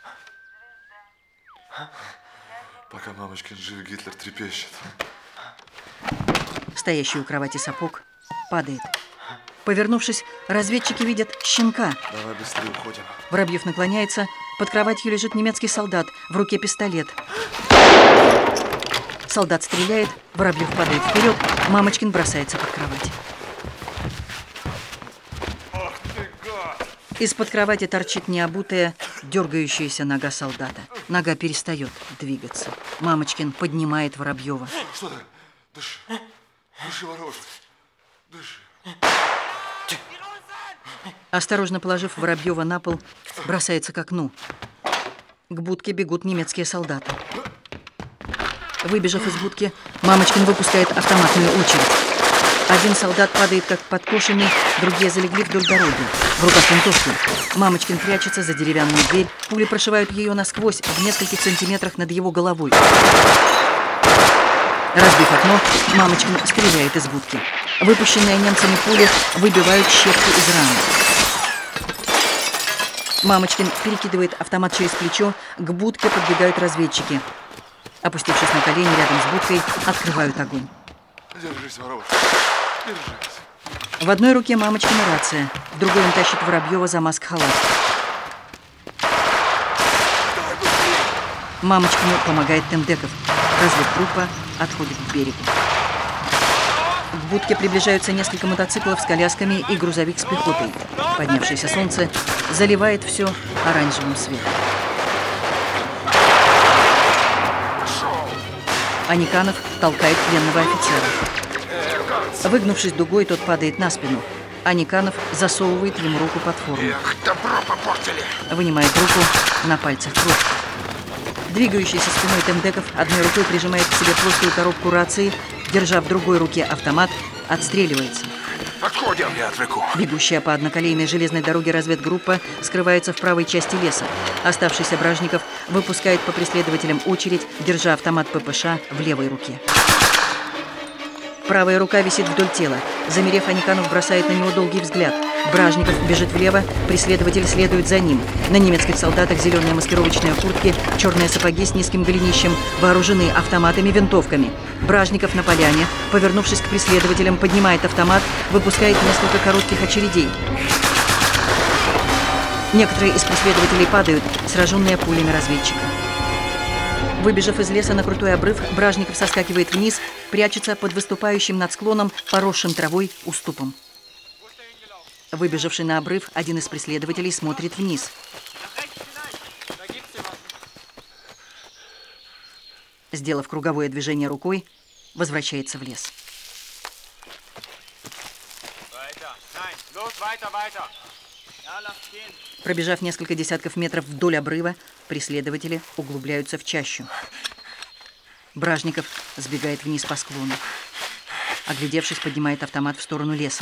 Пока Мамочкин жив, Гитлер трепещет. Стоящий у кровати сапог падает. Повернувшись, разведчики видят щенка. Давай быстрее уходим. Воробьев наклоняется. Под кроватью лежит немецкий солдат. В руке пистолет. Солдат стреляет. Воробьев падает вперед. Мамочкин бросается под кровать. Из-под кровати торчит необутая, дергающаяся нога солдата. Нога перестает двигаться. Мамочкин поднимает Воробьева. Что ты? Дыши. Дыши, Воробьев. Дыши. Осторожно положив Воробьева на пол, бросается к окну. К будке бегут немецкие солдаты. Выбежав из будки, Мамочкин выпускает автоматную очередь. Один солдат падает как подкошенный, другие залегли вдоль дороги. В руках винтовки. Мамочкин прячется за деревянную дверь. Пули прошивают ее насквозь в нескольких сантиметрах над его головой. Разбив окно, Мамочкин стреляет из будки. Выпущенные немцами пули выбивают щепки из раны. Мамочкин перекидывает автомат через плечо, к будке подбегают разведчики. Опустившись на колени рядом с будкой, открывают огонь. Держись, воробушка, держись. В одной руке Мамочкина рация, в другой он тащит Воробьева за маск-халат. Мамочкину помогает Темдеков. Разведгруппа отходит к берегу. К будке приближаются несколько мотоциклов с колясками и грузовик с пехотой. Поднявшееся солнце заливает все оранжевым светом. Аниканов толкает пленного офицера. Выгнувшись дугой, тот падает на спину. Аниканов засовывает ему руку под форму. Добро попортили. Вынимает руку, на пальцах кровь. Двигающийся спиной Темдеков одной рукой прижимает к себе плоскую коробку рации, держа в другой руке автомат, отстреливается. Отходим, я отвлеку. Бегущая по одноколейной железной дороге разведгруппа скрывается в правой части леса. Оставшийся Бражников выпускает по преследователям очередь, держа автомат ППШ в левой руке. Правая рука висит вдоль тела. Замерев, Аниканов бросает на него долгий взгляд. Бражников бежит влево, преследователь следует за ним. На немецких солдатах зеленые маскировочные куртки, черные сапоги с низким голенищем, вооружены автоматами, винтовками. Бражников на поляне, повернувшись к преследователям, поднимает автомат, выпускает несколько коротких очередей. Некоторые из преследователей падают, сраженные пулями разведчика. Выбежав из леса на крутой обрыв, Бражников соскакивает вниз, прячется под выступающим над склоном, поросшим травой, уступом. Выбежавший на обрыв, один из преследователей смотрит вниз. Сделав круговое движение рукой, возвращается в лес. Пробежав несколько десятков метров вдоль обрыва, преследователи углубляются в чащу. Бражников сбегает вниз по склону. Оглядевшись, поднимает автомат в сторону леса.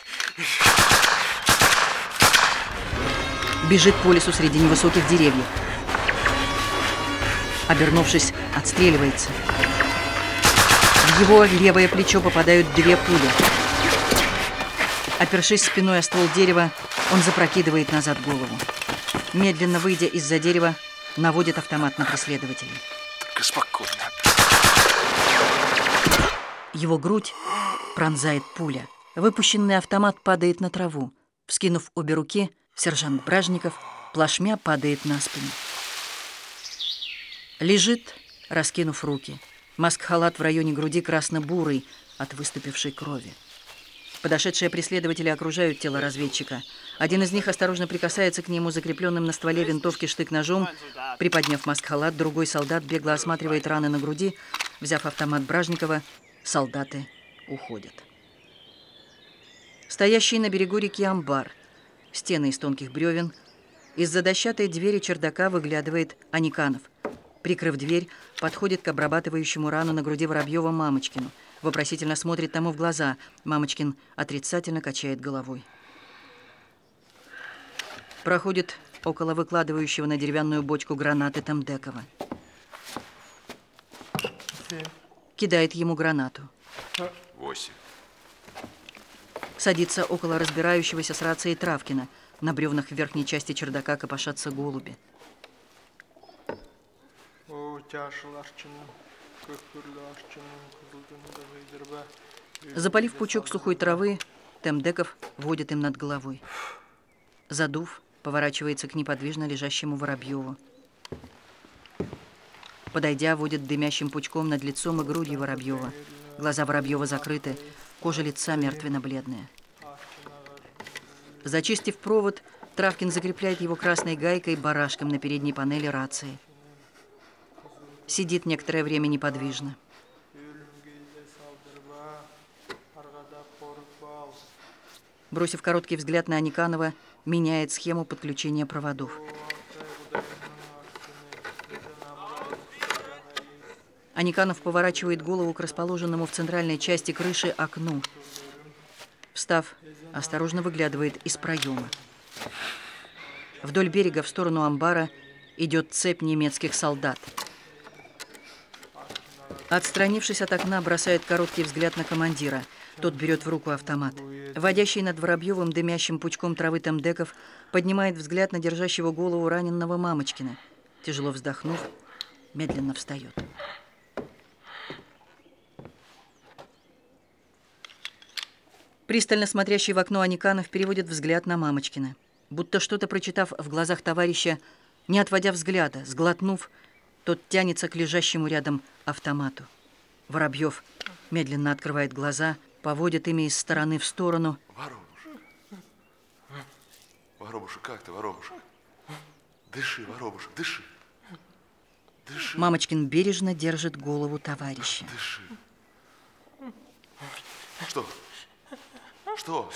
Бежит по лесу среди невысоких деревьев. Обернувшись, отстреливается. В его левое плечо попадают 2 пули. Опершись спиной о ствол дерева, он запрокидывает назад голову. Медленно выйдя из-за дерева, наводит автомат на преследователей. Спокойно. Его грудь пронзает пуля. Выпущенный автомат падает на траву. Вскинув обе руки, сержант Бражников плашмя падает на спину. Лежит, раскинув руки. Маск-халат в районе груди красно-бурый от выступившей крови. Подошедшие преследователи окружают тело разведчика. Один из них осторожно прикасается к нему закрепленным на стволе винтовки штык-ножом. Приподняв маск-халат, другой солдат бегло осматривает раны на груди. Взяв автомат Бражникова, солдаты уходят. Стоящий на берегу реки амбар. Стены из тонких бревен. Из-за дощатой двери чердака выглядывает Аниканов. Прикрыв дверь, подходит к обрабатывающему рану на груди Воробьева Мамочкину. Вопросительно смотрит тому в глаза. Мамочкин отрицательно качает головой. Проходит около выкладывающего на деревянную бочку гранаты Темдекова. Кидает ему гранату. 8. Садится около разбирающегося с рацией Травкина. На бревнах в верхней части чердака копошатся голуби. Запалив пучок сухой травы, Темдеков водит им над головой. Задув, поворачивается к неподвижно лежащему Воробьеву. Подойдя, водит дымящим пучком над лицом и грудью Воробьева. Глаза Воробьева закрыты, кожа лица мертвенно-бледная. Зачистив провод, Травкин закрепляет его красной гайкой барашком на передней панели рации. Сидит некоторое время неподвижно. Бросив короткий взгляд на Аниканова, меняет схему подключения проводов. Аниканов поворачивает голову к расположенному в центральной части крыши окну. Встав, осторожно выглядывает из проема. Вдоль берега в сторону амбара идет цепь немецких солдат. Отстранившись от окна, бросает короткий взгляд на командира. Тот берет в руку автомат. Водящий над Воробьевым дымящим пучком травы Темдеков поднимает взгляд на держащего голову раненого Мамочкина. Тяжело вздохнув, медленно встает. Пристально смотрящий в окно Аниканов переводит взгляд на Мамочкина. Будто что-то прочитав в глазах товарища, не отводя взгляда, сглотнув, тот тянется к лежащему рядом автомату. Воробьев медленно открывает глаза, поводит ими из стороны в сторону. Воробушек, как ты, Воробушек? Дыши, Воробушек, дыши. Дыши. Мамочкин бережно держит голову товарища. Дыши. Что? Что?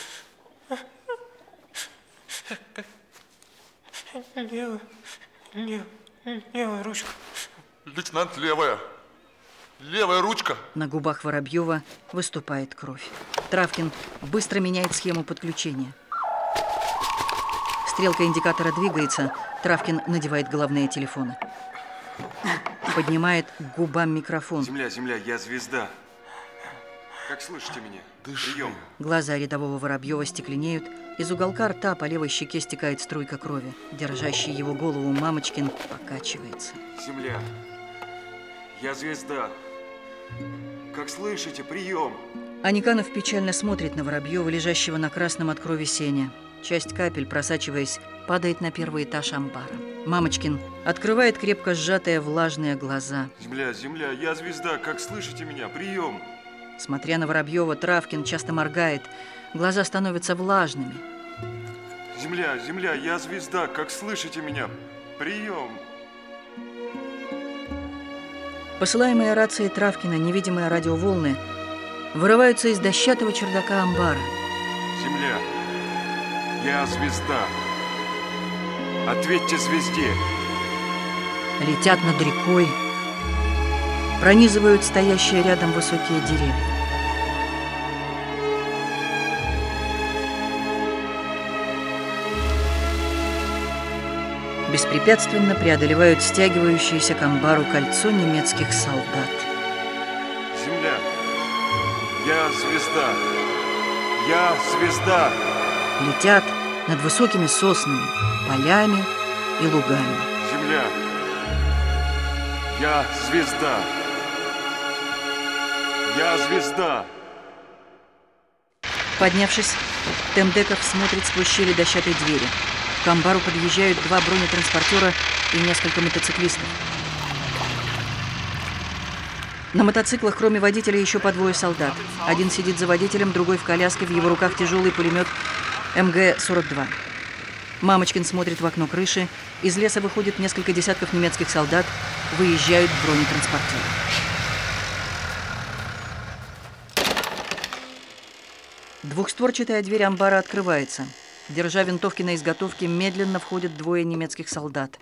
Левая ручка. Лейтенант, левая. Левая ручка. На губах Воробьева выступает кровь. Травкин быстро меняет схему подключения. Стрелка индикатора двигается. Травкин надевает головные телефоны. Поднимает к губам микрофон. Земля, земля, я звезда. Как слышите меня? Прием. Глаза рядового Воробьева стекленеют. Из уголка рта по левой щеке стекает струйка крови. Держащий его голову Мамочкин покачивается. Земля, я звезда. Как слышите? Прием. Аниканов печально смотрит на Воробьева, лежащего на красном от крови сене. Часть капель, просачиваясь, падает на первый этаж амбара. Мамочкин открывает крепко сжатые влажные глаза. Земля, земля, я звезда. Как слышите меня? Прием. Смотря на Воробьева, Травкин часто моргает. Глаза становятся влажными. Земля, земля, я звезда. Как слышите меня? Прием. Посылаемые рацией Травкина невидимые радиоволны вырываются из дощатого чердака амбара. Земля, я звезда. Ответьте звезде. Летят над рекой, пронизывают стоящие рядом высокие деревья. Беспрепятственно преодолевают стягивающееся к амбару кольцо немецких солдат. Земля, я звезда. Я звезда. Летят над высокими соснами, полями и лугами. Земля, я звезда. Я звезда. Поднявшись, Темдеков смотрит сквозь щели дощатой двери. К амбару подъезжают 2 бронетранспортера и несколько мотоциклистов. На мотоциклах, кроме водителя, еще по 2 солдат. Один сидит за водителем, другой в коляске, в его руках тяжелый пулемет МГ-42. Мамочкин смотрит в окно крыши. Из леса выходит несколько десятков немецких солдат, выезжают в бронетранспортеры. Двухстворчатая дверь амбара открывается. Держа винтовки на изготовке, медленно входят 2 немецких солдат.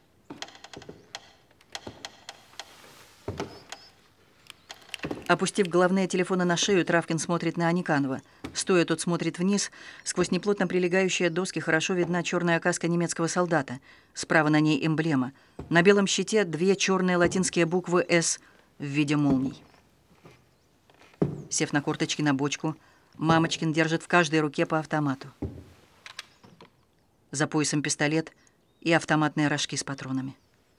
Опустив головные телефоны на шею, Травкин смотрит на Аниканова. Стоя, тот смотрит вниз. Сквозь неплотно прилегающие доски хорошо видна черная каска немецкого солдата. Справа на ней эмблема. На белом щите 2 черные латинские буквы «С» в виде молний. Сев на корточки на бочку, Мамочкин держит в каждой руке по автомату. За поясом пистолет и автоматные рожки с патронами.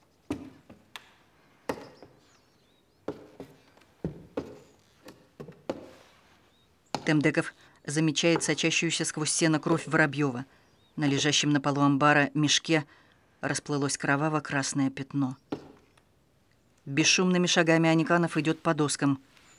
Темдеков замечает сочащуюся сквозь сено кровь Воробьева. На лежащем на полу амбара мешке расплылось кроваво-красное пятно. Бесшумными шагами Аниканов идет по доскам.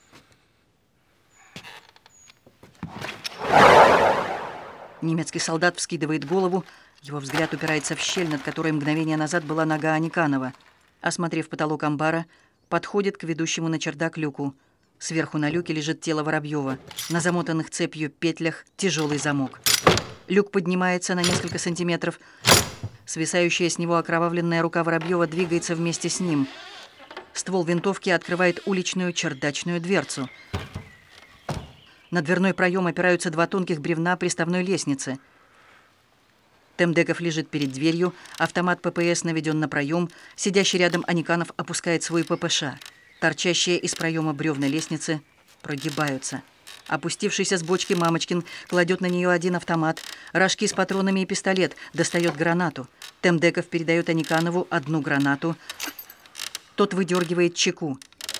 Немецкий солдат вскидывает голову. Его взгляд упирается в щель, над которой мгновение назад была нога Аниканова. Осмотрев потолок амбара, подходит к ведущему на чердак люку. Сверху на люке лежит тело Воробьева. На замотанных цепью петлях тяжелый замок. Люк поднимается на несколько сантиметров. Свисающая с него окровавленная рука Воробьева двигается вместе с ним. Ствол винтовки открывает уличную чердачную дверцу. На дверной проем опираются 2 тонких бревна приставной лестницы. Темдеков лежит перед дверью, автомат ППС наведен на проем, сидящий рядом Аниканов опускает свой ППШ. Торчащие из проема бревна лестницы прогибаются. Опустившийся с бочки Мамочкин кладет на нее один автомат, рожки с патронами и пистолет, достает гранату. Темдеков передает Аниканову одну гранату. Тот выдергивает чеку.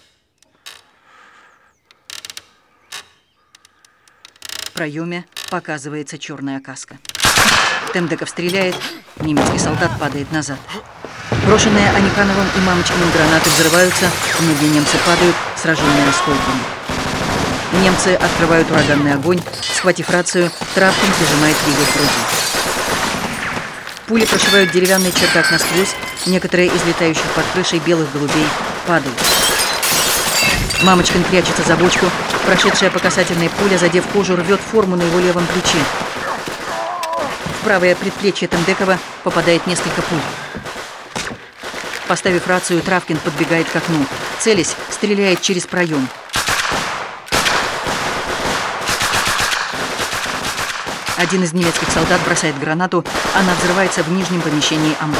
В проеме показывается черная каска. Темдеков стреляет, немецкий солдат падает назад. Брошенные Аникановым и Мамочкиным гранаты взрываются, многие немцы падают, сраженные осколками. Немцы открывают ураганный огонь. Схватив рацию, Травкин прижимает ее к груди. Пули прошивают деревянный чердак насквозь. Некоторые из летающих под крышей белых голубей падают. Мамочкин прячется за бочку. Прошедшая по касательной пуля, задев кожу, рвет форму на его левом плече. В правое предплечье Темдекова попадает несколько пуль. Поставив рацию, Травкин подбегает к окну. Целясь, стреляет через проем. Один из немецких солдат бросает гранату. Она взрывается в нижнем помещении амбара.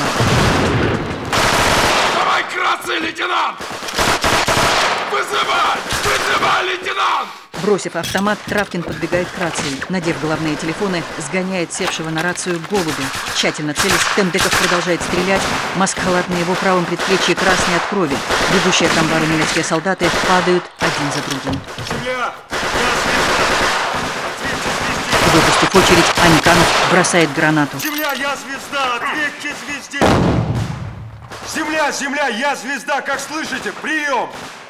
Давай к рации, лейтенант! Вызывай! Вызывай, лейтенант! Бросив автомат, Травкин подбегает к рации. Надев головные телефоны, сгоняет севшего на рацию голубя. Тщательно целясь, Темдеков продолжает стрелять. Маск-халат на его правом предплечье красный от крови. Бегущие к амбару немецкие солдаты падают один за другим. Выпустив очередь, Аниканов бросает гранату. Земля, я звезда! Ответьте звезде! Земля, земля, я звезда! Как слышите? Прием!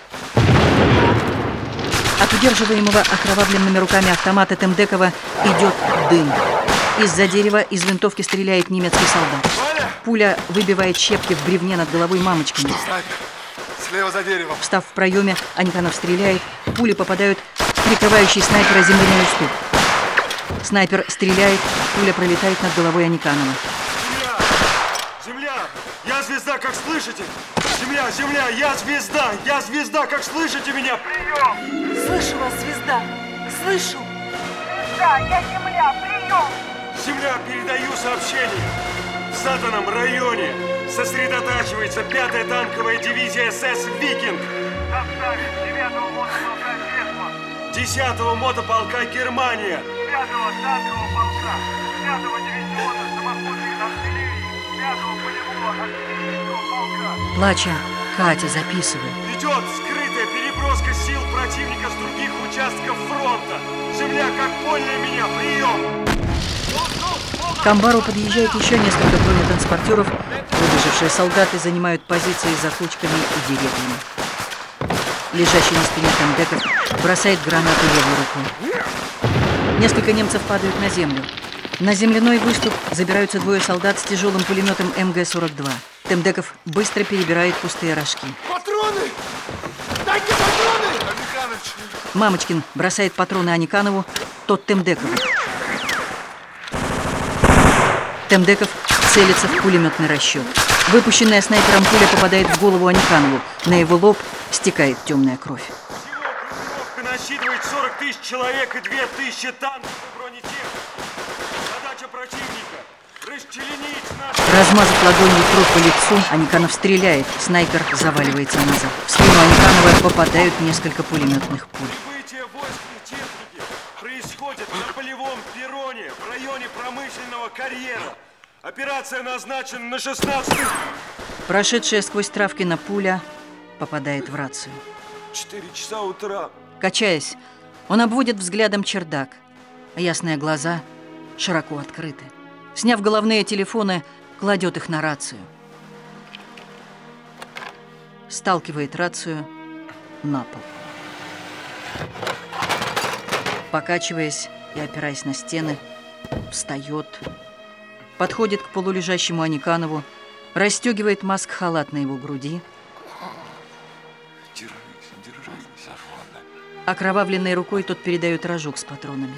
От удерживаемого окровавленными руками автомата Темдекова идет дым. Из-за дерева из винтовки стреляет немецкий солдат. Пуля выбивает щепки в бревне над головой Мамочкина. Слева за деревом. Встав в проеме, Аниканов стреляет. Пули попадают в прикрывающий снайпера земляной уступ. Снайпер стреляет, пуля пролетает над головой Аниканова. Земля! Я звезда, как слышите? Земля, земля, я звезда, как слышите меня? Прием! Слышу вас, звезда! Слышу! Звезда, я земля, прием! Земля, передаю сообщение. В заданном районе сосредотачивается 5-я танковая дивизия СС «Викинг». Доставить 9-го мотополка «Весла», 10-го мотополка «Германия», 5-го танкового полка, 5-го дивизиона самоходной артиллерии, 5-го полевого артиллерийского полка. Плача, Катя записывает. Идет скрытая переброска сил противника с других участков фронта. Земля, как поняли меня, прием! К амбару подъезжает еще несколько бронетранспортеров. Выбежавшие солдаты занимают позиции за кучками и деревьями. Лежащий на спине Темдеков бросает гранату левой рукой. Несколько немцев падают на землю. На земляной выступ забираются двое солдат с тяжелым пулеметом МГ-42. Темдеков быстро перебирает пустые рожки. Патроны! Дайте патроны! Мамочкин бросает патроны Аниканову, тот Темдекову. Темдеков целится в пулеметный расчет. Выпущенная снайпером пуля попадает в голову Аниканову. На его лоб стекает темная кровь. Группировка насчитывает 40 тысяч человек и 2000 танков и бронетехники. Задача противника – расчленить нас. Размазав ладонью кровь по лицу, Аниканов стреляет. Снайпер заваливается назад. В спину Аниканова попадают несколько пулеметных пуль. Прибытие войск и техники происходит на полевом перроне в районе промышленного карьера. Операция назначена на 16-й. Прошедшая сквозь Травкина пуля попадает в рацию. 4 часа утра. Качаясь, он обводит взглядом чердак. Ясные глаза широко открыты. Сняв головные телефоны, кладет их на рацию. Сталкивает рацию на пол. Покачиваясь и опираясь на стены, встает, подходит к полулежащему Аниканову, расстегивает маск-халат на его груди. Держись. Окровавленной рукой тот передает рожок с патронами.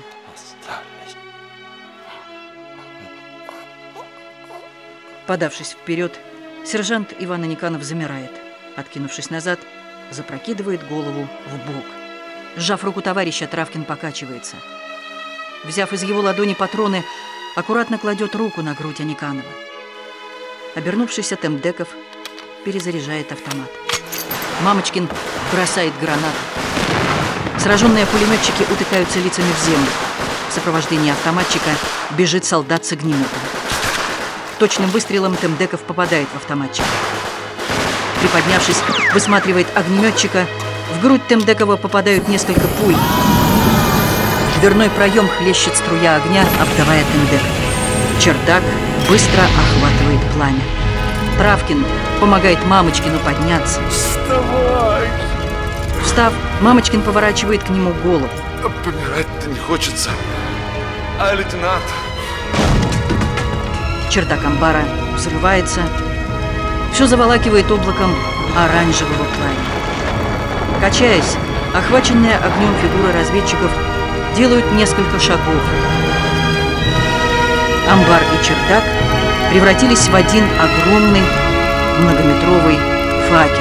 Подавшись вперед, сержант Иван Аниканов замирает. Откинувшись назад, запрокидывает голову в бок. Сжав руку товарища, Травкин покачивается. Взяв из его ладони патроны, аккуратно кладет руку на грудь Аниканова. Обернувшийся Темдеков перезаряжает автомат. Мамочкин бросает гранату. Сраженные пулеметчики утыкаются лицами в землю. В сопровождении автоматчика бежит солдат с огнеметом. Точным выстрелом Темдеков попадает в автоматчика. Приподнявшись, высматривает огнеметчика. В грудь Темдекова попадают несколько пуль. Дверной проем хлещет струя огня, обдавая Темдекова. Чердак быстро охватывает пламя. Травкин помогает Мамочкину подняться. Вставай! Встав, Мамочкин поворачивает к нему голову. Помирать-то не хочется. А лейтенант? Чердак амбара взрывается. Все заволакивает облаком оранжевого пламени. Качаясь, охваченные огнем фигуры разведчиков делают несколько шагов. Амбар и чердак превратились в один огромный многометровый факел.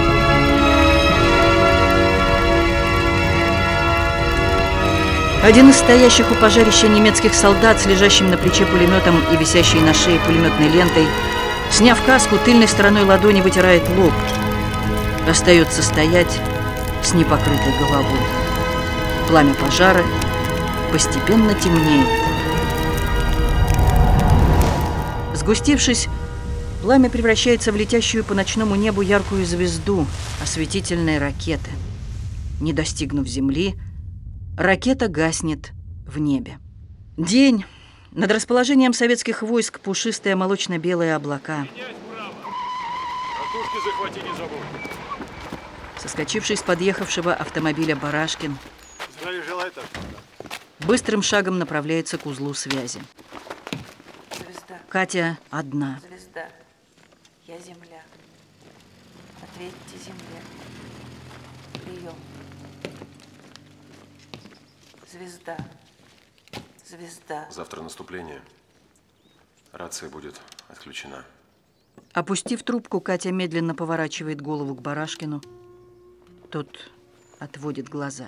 Один из стоящих у пожарища немецких солдат с лежащим на плече пулеметом и висящей на шее пулеметной лентой, сняв каску, тыльной стороной ладони вытирает лоб. Остается стоять с непокрытой головой. Пламя пожара постепенно темнеет. Сгустившись, пламя превращается в летящую по ночному небу яркую звезду осветительной ракеты. Не достигнув земли, ракета гаснет в небе. День. Над расположением советских войск пушистые молочно-белые облака. Катушки захвати, не забудь. Соскочивший с подъехавшего автомобиля Барашкин Здравия желаю, так. быстрым шагом направляется к узлу связи. Звезда. Катя одна. Звезда. Я земля. Ответьте земле. Прием. Звезда. Звезда. Завтра наступление. Рация будет отключена. Опустив трубку, Катя медленно поворачивает голову к Барашкину. Тот отводит глаза.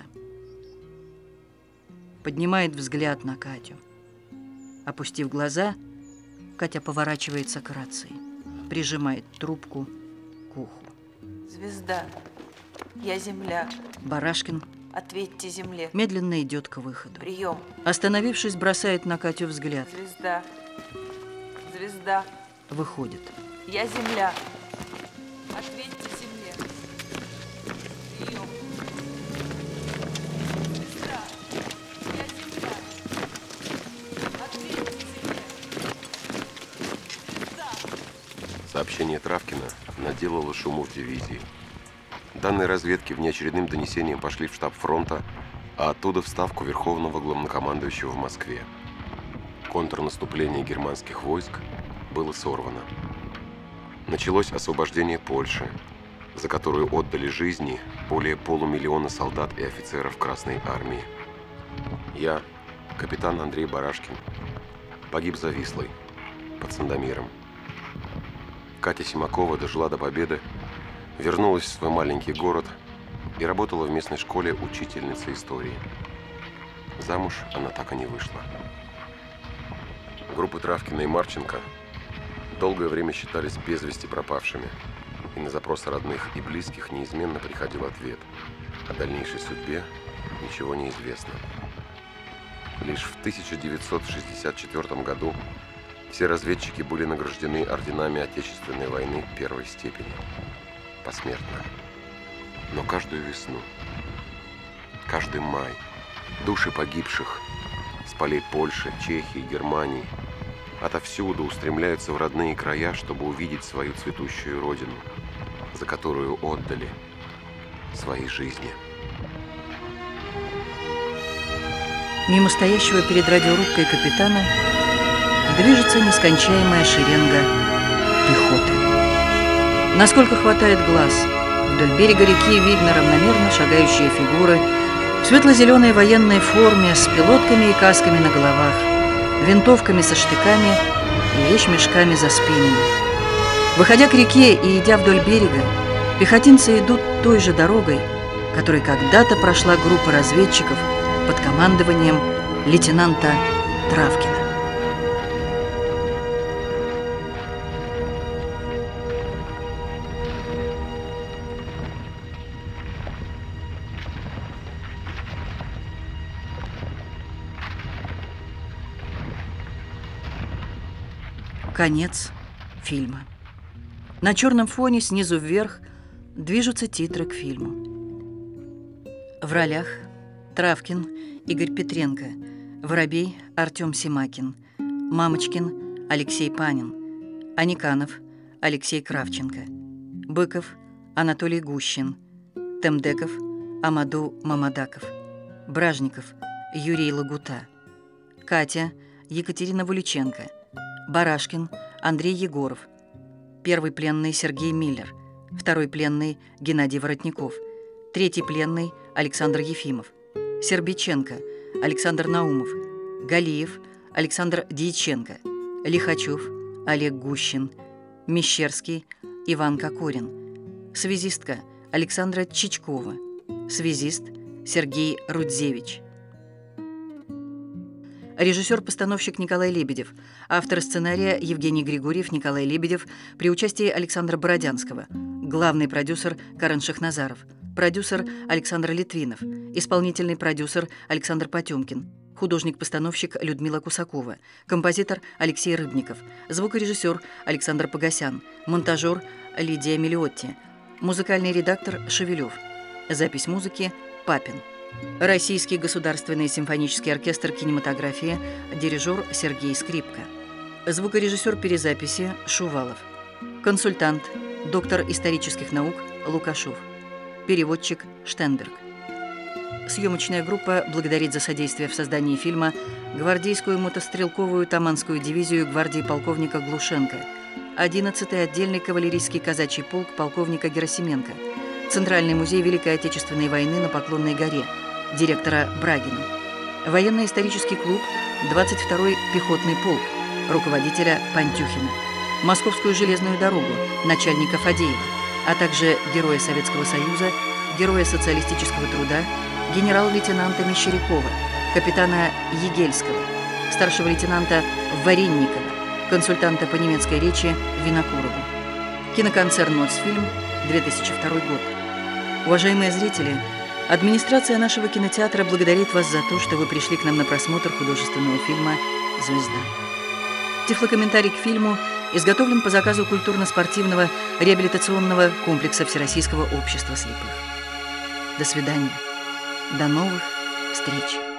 Поднимает взгляд на Катю. Опустив глаза, Катя поворачивается к рации. Прижимает трубку к уху. Звезда. Я земля. Барашкин Ответьте земле. медленно идет к выходу. Прием. Остановившись, бросает на Катю взгляд. Звезда. Звезда. Выходит. Я земля. Ответьте земле. Прием. Звезда. Я земля. Ответьте земле. Звезда. Сообщение Травкина наделало шуму в дивизии. Данные разведки внеочередным донесением пошли в штаб фронта, а оттуда в ставку Верховного Главнокомандующего в Москве. Контрнаступление германских войск было сорвано. Началось освобождение Польши, за которую отдали жизни более полумиллиона солдат и офицеров Красной Армии. Я, капитан Андрей Барашкин, погиб за Вислой, под Сандомиром. Катя Симакова дожила до победы, вернулась в свой маленький город и работала в местной школе учительницей истории. Замуж она так и не вышла. Группы Травкина и Марченко долгое время считались без вести пропавшими, и на запросы родных и близких неизменно приходил ответ: о дальнейшей судьбе ничего не известно. Лишь в 1964 году все разведчики были награждены орденами Отечественной войны первой степени. Посмертно. Но каждую весну, каждый май души погибших с полей Польши, Чехии, Германии отовсюду устремляются в родные края, чтобы увидеть свою цветущую родину, за которую отдали свои жизни. Мимо стоящего перед радиорубкой капитана движется нескончаемая шеренга пехоты. Насколько хватает глаз, вдоль берега реки видно равномерно шагающие фигуры в светло-зеленой военной форме с пилотками и касками на головах, винтовками со штыками и вещмешками за спинами. Выходя к реке и идя вдоль берега, пехотинцы идут той же дорогой, которой когда-то прошла группа разведчиков под командованием лейтенанта Травкина. Конец фильма. На черном фоне снизу вверх движутся титры к фильму. В ролях Травкин Игорь Петренко, Воробей Артем Симакин, Мамочкин Алексей Панин, Аниканов Алексей Кравченко, Быков Анатолий Гущин, Темдеков Амаду Мамадаков, Бражников Юрий Лагута, Катя Екатерина Вуличенко, Барашкин Андрей Егоров, первый пленный Сергей Миллер, второй пленный Геннадий Воротников, третий пленный Александр Ефимов, Сербиченко Александр Наумов, Галиев Александр Дьяченко, Лихачев Олег Гущин, Мещерский Иван Кокорин, связистка Александра Чичкова, связист Сергей Рудзевич. Режиссер-постановщик Николай Лебедев, автор сценария Евгений Григорьев, Николай Лебедев при участии Александра Бородянского, главный продюсер Карен Шахназаров, продюсер Александр Литвинов, исполнительный продюсер Александр Потемкин, художник-постановщик Людмила Кусакова, композитор Алексей Рыбников, звукорежиссер Александр Погосян, монтажер Лидия Мелиотти, музыкальный редактор Шевелев, запись музыки Папин. Российский государственный симфонический оркестр кинематографии, дирижер Сергей Скрипка. Звукорежиссер перезаписи Шувалов. Консультант, доктор исторических наук Лукашов. Переводчик Штенберг. Съемочная группа благодарит за содействие в создании фильма гвардейскую мотострелковую Таманскую дивизию гвардии полковника Глушенко, 11-й отдельный кавалерийский казачий полк полковника Герасименко, Центральный музей Великой Отечественной войны на Поклонной горе, директора Брагина, военно-исторический клуб 22-й пехотный полк, руководителя Пантюхина, Московскую железную дорогу, начальника Фадеева, а также Героя Советского Союза, Героя социалистического труда, генерал-лейтенанта Мещерякова, капитана Егельского, старшего лейтенанта Варенникова, консультанта по немецкой речи Винокурову. Киноконцерн «Мосфильм», 2002 год. Уважаемые зрители, администрация нашего кинотеатра благодарит вас за то, что вы пришли к нам на просмотр художественного фильма «Звезда». Тифлокомментарий к фильму изготовлен по заказу культурно-спортивного реабилитационного комплекса Всероссийского общества слепых. До свидания. До новых встреч.